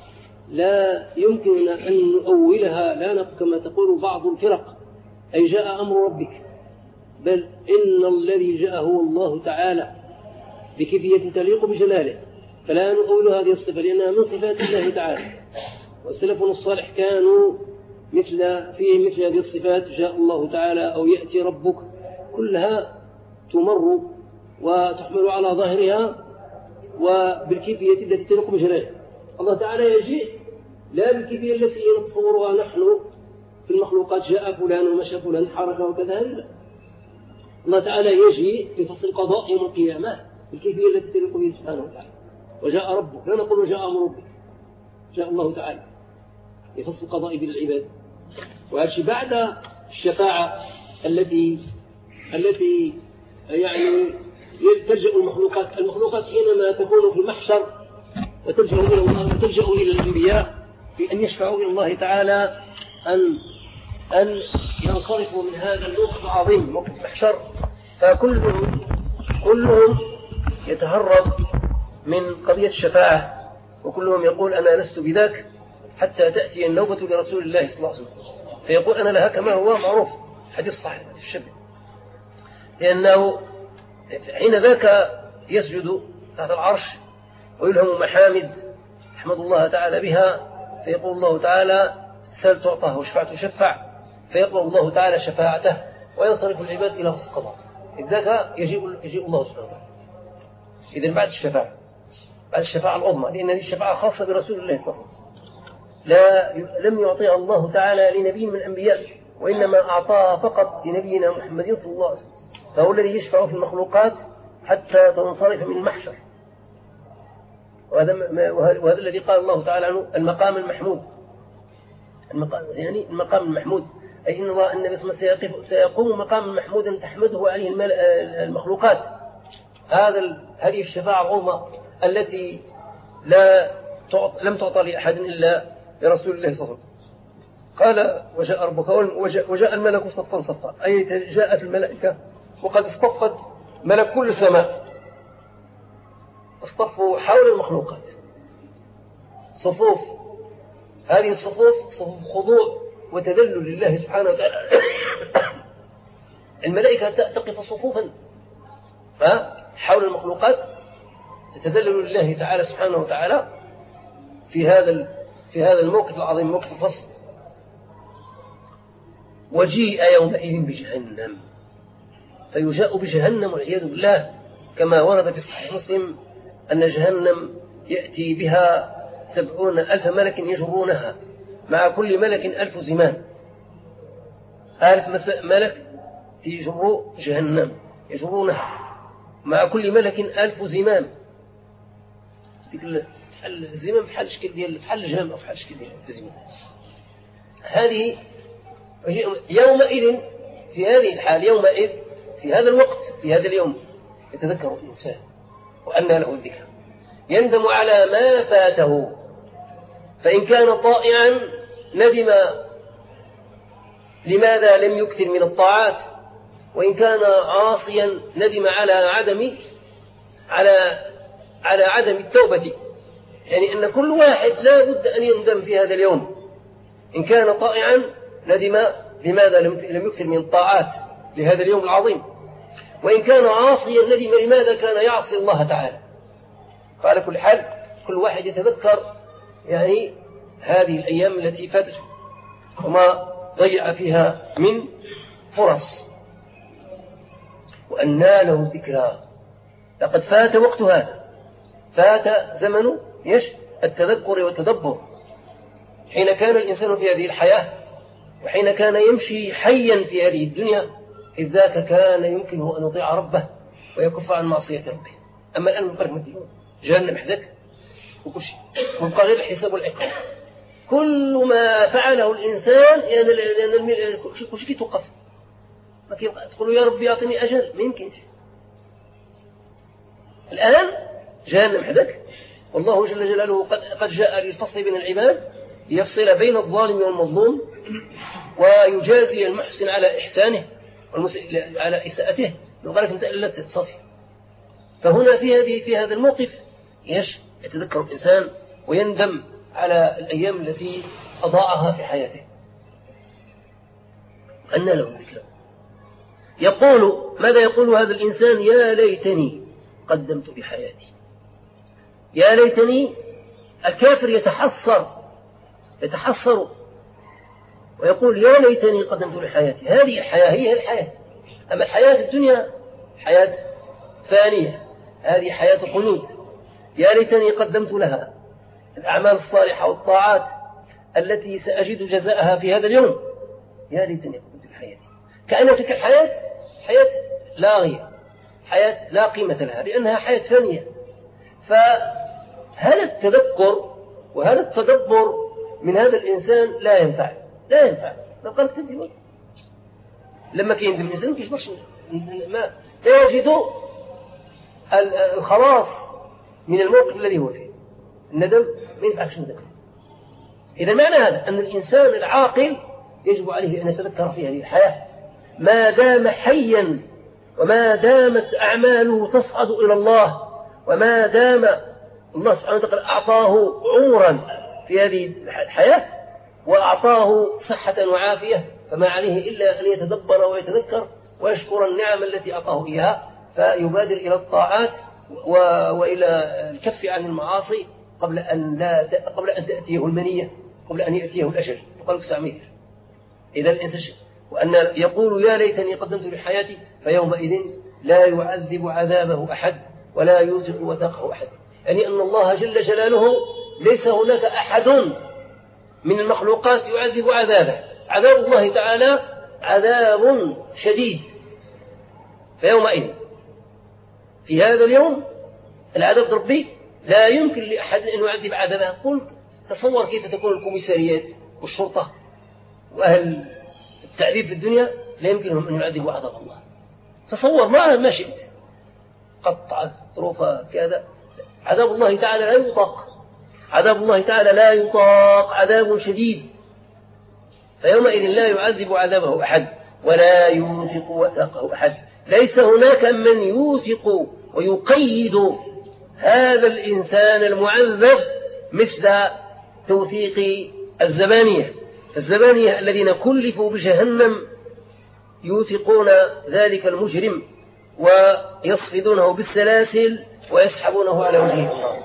[SPEAKER 1] لا يمكن أن نؤولها لا كما تقول بعض الفرق أي جاء أمر ربك، بل إن الذي جاء هو الله تعالى بكيفية تليق بجلاله، فلا نؤول هذه الصفة لأنها من صفات الله تعالى. والسلفنا الصالح كانوا مثل فيه مثل هذه الصفات جاء الله تعالى أو يأتي ربك كلها تمر وتحمل على ظاهرها وبالكيفية التي تليق بجلاله. الله تعالى يجيء لا بالكيفية التي نتصورها نحن في المخلوقات جاء فلان ومشى فلان حركة وكذا لا. الله تعالى يجيء في فصل القضاء يوم القيامة بالكيفية التي تليق به سبحانه وتعالى. وجاء ربك لا نقول جاء أمر ربك، جاء الله تعالى في فصل القضاء بالعباد. وهذا بعد الشفاعة التي التي يعني تلجأ المخلوقات المخلوقات حينما تكون في المحشر وتلجأ إلى الله وتلجأ إلى الأنبياء في أن يشفعوا إلى الله تعالى أن أن ينصرفوا من هذا الموقف العظيم موقف المحشر. فكلهم كلهم يتهرب من قضية الشفاعة وكلهم يقول أنا لست بذاك حتى تأتي النوبة لرسول الله صلى الله عليه وسلم فيقول أنا لها كما هو معروف حديث صحيح في الشبه، لأنه حين ذاك يسجد تحت العرش ويلهم محامد يحمد الله تعالى بها فيقول الله تعالى سل تعطى واشفع تشفع فيقبل الله تعالى شفاعته وينصرف العباد إلى فصل القضاء. ذاك يجيء يجيء الله سبحانه وتعالى. إذن بعد الشفاعة بعد الشفاعة العظمى لأن هذه الشفاعة خاصة برسول الله صلى الله عليه وسلم لا لم يعطيها الله تعالى لنبي من الأنبياء وإنما أعطاها فقط لنبينا محمد صلى الله عليه وسلم فهو الذي يشفع في المخلوقات حتى تنصرف من المحشر. وهذا, وهذا الذي قال الله تعالى عنه المقام المحمود المقام يعني المقام المحمود أي إن الله النبي صلى الله عليه وسلم سيقوم مقام محمودا تحمده عليه المخلوقات. هذا هذه الشفاعة العظمى التي لا لم تعطى لأحد إلا لرسول الله صلى الله عليه وسلم. قال وجاء ربك وجاء الملك صفا صفا أي جاءت الملائكة وقد اصطفت ملك كل سماء اصطفوا حول المخلوقات صفوف. هذه الصفوف صفوف خضوع وتذلل لله سبحانه وتعالى. الملائكة تقف صفوفا حول المخلوقات تتذلل لله تعالى سبحانه وتعالى في هذا في هذا الموقف العظيم موقف الفصل. وجيء يومئذ بجهنم فيجاء بجهنم والعياذ بالله كما ورد في صحيح مسلم أن جهنم يأتي بها سبعون ألف ملك يجرونها مع كل ملك ألف زمام. ألف ملك يجروا جهنم يجرونها مع كل ملك ألف زمام. الزمام في حال شكل ديال في حال الجهنم أو في حال شكل ديال الزمام. هذه يومئذ في هذه الحال يومئذ في هذا الوقت في هذا اليوم يتذكر الإنسان وأنى له الذكر يندم على ما فاته
[SPEAKER 2] فإن كان طائعا ندم لماذا لم يكثر من الطاعات، وإن كان عاصيا ندم على عدم على على عدم التوبة. يعني أن كل واحد لا بد أن يندم في هذا اليوم. إن كان طائعا ندم لماذا لم يكثر من الطاعات لهذا اليوم العظيم، وإن كان عاصيا ندم لماذا كان يعصي الله تعالى. فعلى كل حال كل واحد يتذكر يعني هذه الأيام التي فاتته وما ضيع فيها من فرص، وأن له الذكرى. لقد فات وقت هذا، فات زمن يش التذكر والتدبر، حين كان الإنسان في هذه الحياة وحين كان يمشي حيا في هذه الدنيا، إذ ذاك كان يمكنه أن يطيع ربه ويكف عن معصية ربه. أما الآن مبارك مدينون جهنم حدك وكل شيء ويبقى غير الحساب والعقاب. كل ما فعله الإنسان يعني كل شيء توقف، ما كيبقى تقول يا ربي أعطني أجل، ما يمكنش. الآن جهنم حدك، والله جل جلاله قد, قد جاء للفصل بين العباد ليفصل بين الظالم والمظلوم ويجازي المحسن على إحسانه والمسيء على إساءته. لذلك انت لا تصفي. فهنا في هذه في هذا الموقف يش يتذكر الإنسان ويندم على الأيام التي أضاعها في حياته. أن له الذكرى. يقول ماذا يقول هذا الإنسان؟ يا ليتني قدمت بحياتي. يا ليتني. الكافر يتحسر يتحسر ويقول يا ليتني قدمت لحياتي. هذه الحياة هي الحياة. أما الحياة الدنيا حياة فانية، هذه حياة خلود. يا ليتني قدمت لها الأعمال الصالحة والطاعات التي سأجد جزاءها في هذا اليوم. يا ليتني قدمت لحياتي. كأن تلك الحياة حياة لاغية، حياة لا قيمة لها لأنها حياة فانية. فهذا التذكر وهذا التدبر من هذا الإنسان لا ينفع لا ينفع ما قال تدبر. لما كيندم الإنسان كيش ما لا يجد الخلاص من الموقف الذي هو فيه. الندم ما ينفعش ندم. إذا معنى هذا أن الإنسان العاقل يجب عليه أن يتذكر في هذه الحياة ما دام حيا، وما دامت أعماله تصعد إلى الله، وما دام الله سبحانه وتعالى أعطاه عمرا في هذه الحياة وأعطاه صحة وعافية، فما عليه إلا أن يتدبر ويتذكر ويشكر النعم التي أعطاه إياها، فيبادر إلى الطاعات وإلى الكف عن المعاصي قبل أن لا قبل أن تأتيه المنية، قبل أن يأتيه الأجل. فقال سامير إذا الإنسان وأن يقول يا ليتني قدمت لحياتي، فيومئذ لا يعذب عذابه أحد ولا يوثق وثاقه أحد. يعني أن الله جل جلاله ليس هناك أحد من المخلوقات يعذب عذابه. عذاب الله تعالى عذاب شديد. فيومئذ في هذا اليوم العذاب ربي لا يمكن لأحد أن يعذب عذابه. قلت تصور كيف تكون الكوميساريات والشرطة وأهل التعذيب في الدنيا لا يمكنهم أن يعذبوا عذاب الله. تصور ما ما شئت، قطعت طروفة كذا. عذاب الله تعالى لا يطاق، عذاب الله تعالى لا يطاق، عذاب شديد. فيومئذ لا يعذب عذابه أحد ولا يوثق وثاقه أحد. ليس هناك من يوثق ويقيد هذا الإنسان المعذب مثل توثيق الزبانية. فالزبانية الذين كلفوا بجهنم يوثقون ذلك المجرم ويصفدونه بالسلاسل ويسحبونه على وجهه في النار.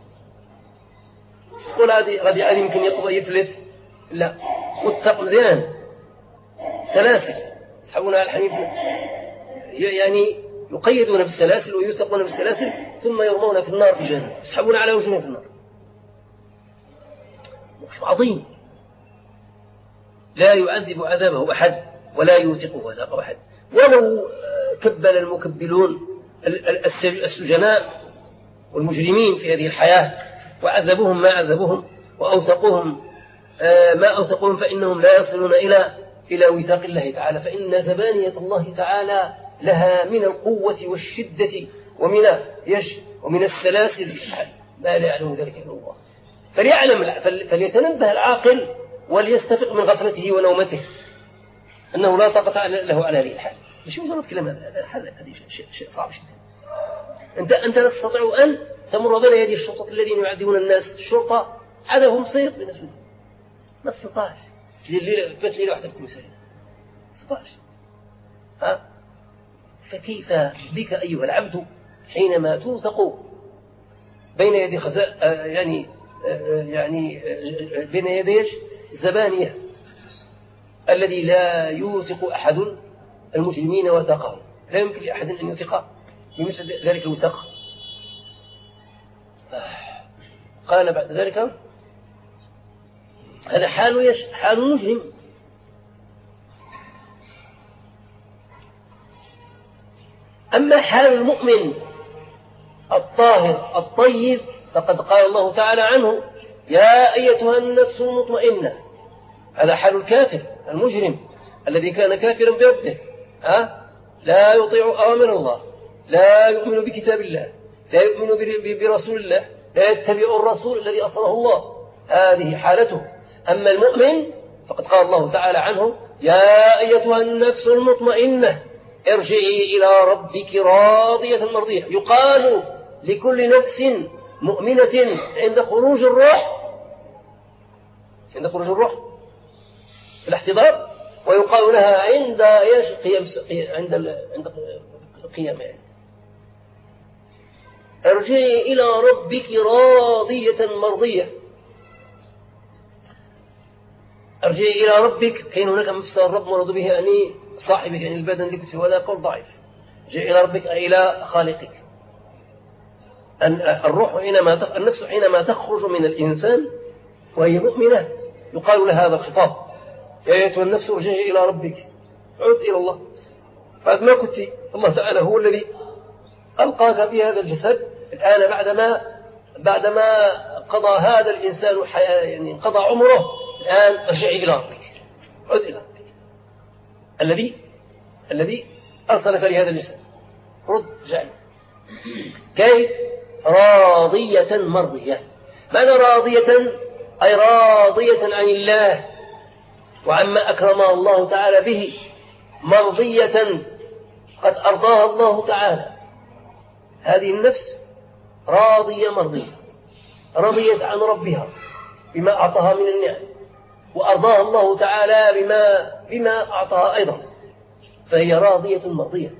[SPEAKER 2] تقول غادي عاد يمكن يقضي يفلت؟ لا، وثق مزيان، سلاسل يسحبون على الحميد، يعني يقيدون بالسلاسل ويوثقون بالسلاسل ثم يرمون في النار في جهنم، يسحبون على وجههم في النار. موقف عظيم. لا يعذب عذابه أحد ولا يوثقه وثاقه أحد. ولو كبل المكبلون السجناء والمجرمين في هذه الحياة وعذبوهم ما عذبوهم وأوثقوهم ما أوثقوهم، فإنهم لا يصلون إلى إلى وثاق الله تعالى. فإن زبانية الله تعالى لها من القوة والشدة ومن يش ومن السلاسل ما لا يعلم ذلك إلا الله. فليعلم فليتنبه العاقل وليستفق من غفلته ونومته أنه لا طاقة له على هذه الحال. مش مجرد كلمة، هذه شيء, شيء صعب جدا. أنت أنت لا تستطيع أن تمر بين يدي الشرطة الذين يعذبون الناس. الشرطة عذابهم بسيط بالنسبة لهم، ما تستطيعش الليلة بات ليلة واحدة في مساجد، ما تستطيعش. ها فكيف بك أيها العبد حينما توثق بين يدي خزاء يعني يعني بين يدي الزبانية الذي لا يوثق أحد المجرمين وثاقهم، لا يمكن لأحد أن يوثق بمثل ذلك الوثاق. قال بعد ذلك هذا حال يش حال المجرم. أما حال المؤمن الطاهر الطيب فقد قال الله تعالى عنه يا أيتها النفس المطمئنة. هذا حال الكافر المجرم الذي كان كافرا بربه، أه؟ لا يطيع أوامر الله، لا يؤمن بكتاب الله، لا يؤمن برسول الله، لا يتبع الرسول الذي أرسله الله. هذه حالته. أما المؤمن فقد قال الله تعالى عنه يا أيتها النفس المطمئنة ارجعي إلى ربك راضية مرضية. يقال لكل نفس مؤمنة عند خروج الروح عند خروج الروح في الاحتضار، ويقال لها عند قيام عند عند القيام يعني ارجعي إلى ربك راضية مرضية. ارجعي إلى ربك، كاين هناك مفسر الرب مراد به يعني صاحبك يعني البدن اللي كنت وهذا قول ضعيف. ارجعي إلى ربك أي إلى خالقك. أن الروح حينما النفس حينما تخرج من الإنسان وهي مؤمنة يقال لها هذا الخطاب يا أيتها النفس ارجعي إلى ربك، عد إلى الله. بعد ما كنت الله تعالى هو الذي ألقاك في هذا الجسد، الآن بعدما بعدما قضى هذا الإنسان يعني قضى عمره، الآن ارجعي إلى ربك، عد إلى ربك الذي الذي أرسلك لهذا الجسد، رد جعل. كيف؟ راضية مرضية. معنى راضية أي راضية عن الله وعما أكرمها الله تعالى به، مرضية قد أرضاها الله تعالى. هذه النفس راضية مرضية، رضيت عن ربها بما أعطاها من النعم، وأرضاها الله تعالى بما بما أعطاها أيضا، فهي راضية مرضية.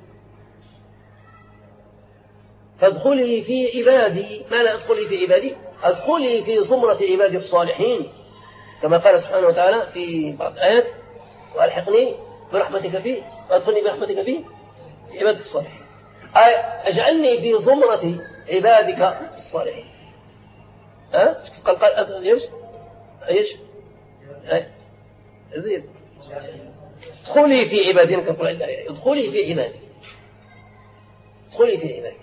[SPEAKER 2] فادخلي في عبادي. معنى ادخلي في عبادي؟ ادخلي في زمرة عبادي الصالحين، كما قال سبحانه وتعالى في بعض الآيات وألحقني برحمتك فيه وادخلني برحمتك فيه في عبادك الصالحين. أجعلني في زمرة عبادك الصالحين. ها؟ قال قال ايش؟ ايش؟ زيد. ادخلي في عبادي، ادخلي في عبادي، ادخلي في عبادي.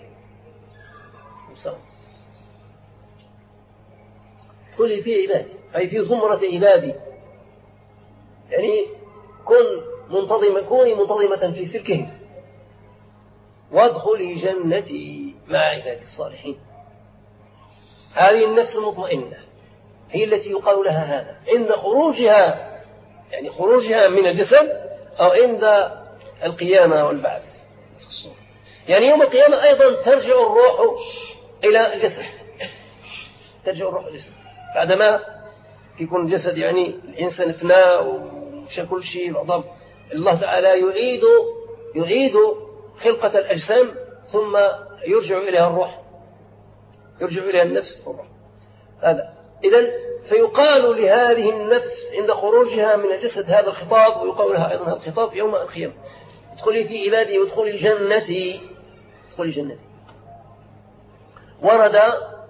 [SPEAKER 2] ادخلي في عبادي أي في زمرة عبادي، يعني كن منتظمة، كوني منتظمة في سلكهم، وادخلي جنتي مع عبادي الصالحين. هذه النفس المطمئنة هي التي يقال لها هذا عند خروجها، يعني خروجها من الجسد، أو عند القيامة والبعث. يعني يوم القيامة أيضا ترجع الروح إلى الجسد، ترجع الروح إلى الجسد بعدما يكون الجسد يعني الإنسان فناء ومشى كل شيء العظام. الله تعالى يعيد يعيد خلقة الأجسام ثم يرجع إليها الروح، يرجع إليها النفس والروح. هذا إذن فيقال لهذه النفس عند خروجها من الجسد هذا الخطاب، ويقال لها أيضا هذا الخطاب يوم القيامة ادخلي في عبادي وادخلي جنتي، ادخلي جنتي. ورد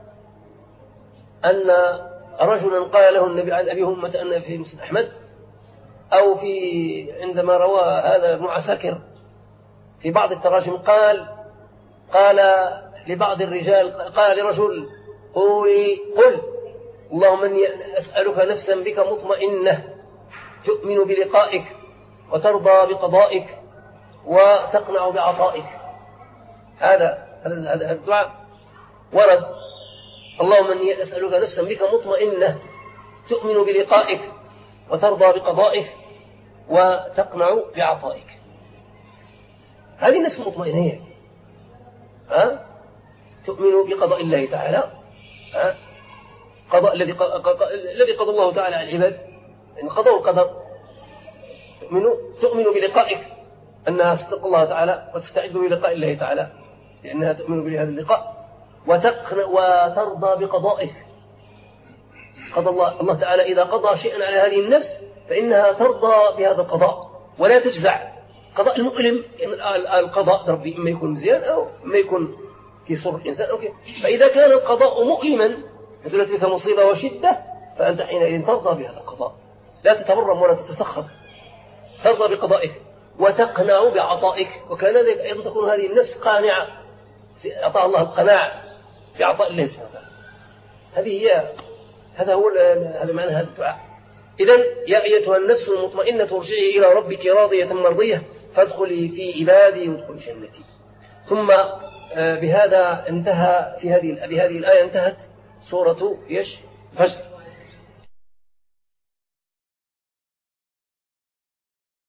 [SPEAKER 2] أن رجلا قال له النبي عن أبي همة أن في مسند أحمد أو في عندما روى هذا ابن عساكر في بعض التراجم، قال قال لبعض الرجال، قال لرجل قولي قل اللهم إني أسألك نفسا بك مطمئنة تؤمن بلقائك وترضى بقضائك وتقنع بعطائك. هذا هذا الدعاء ورد اللهم إني أسألك نفسا بك مطمئنة تؤمن بلقائك وترضى بقضائك وتقنع بعطائك. هذه النفس المطمئنة، ها؟ تؤمن بقضاء الله تعالى، ها؟ قضاء الذي الذي قضى الله تعالى على العباد، إن قضوا القدر. تؤمن تؤمن بلقائك، أنها ستلقى الله تعالى وتستعد للقاء الله تعالى لأنها تؤمن بهذا اللقاء، وتقنع وترضى بقضائك. قضى الله الله تعالى إذا قضى شيئا على هذه النفس فإنها ترضى بهذا القضاء ولا تجزع. قضاء المؤلم القضاء ربي إما يكون مزيان أو إما يكون في صر الإنسان أو كيف. فإذا كان القضاء مؤلما نزلت بك مصيبة وشدة فأنت حينئذ ترضى بهذا القضاء، لا تتبرم ولا تتسخر، ترضى بقضائك وتقنع بعطائك. وكذلك أيضا تكون هذه النفس قانعة في أعطاء الله القناعة بعطاء الله سبحانه وتعالى. هذه هي هذا هو هذا معنى هذا الدعاء. إذن يا أيتها النفس المطمئنة ارجعي إلى ربك راضية مرضية فادخلي في عبادي وادخلي جنتي. ثم بهذا انتهى في هذه بهذه الآية انتهت سورة يش فجر.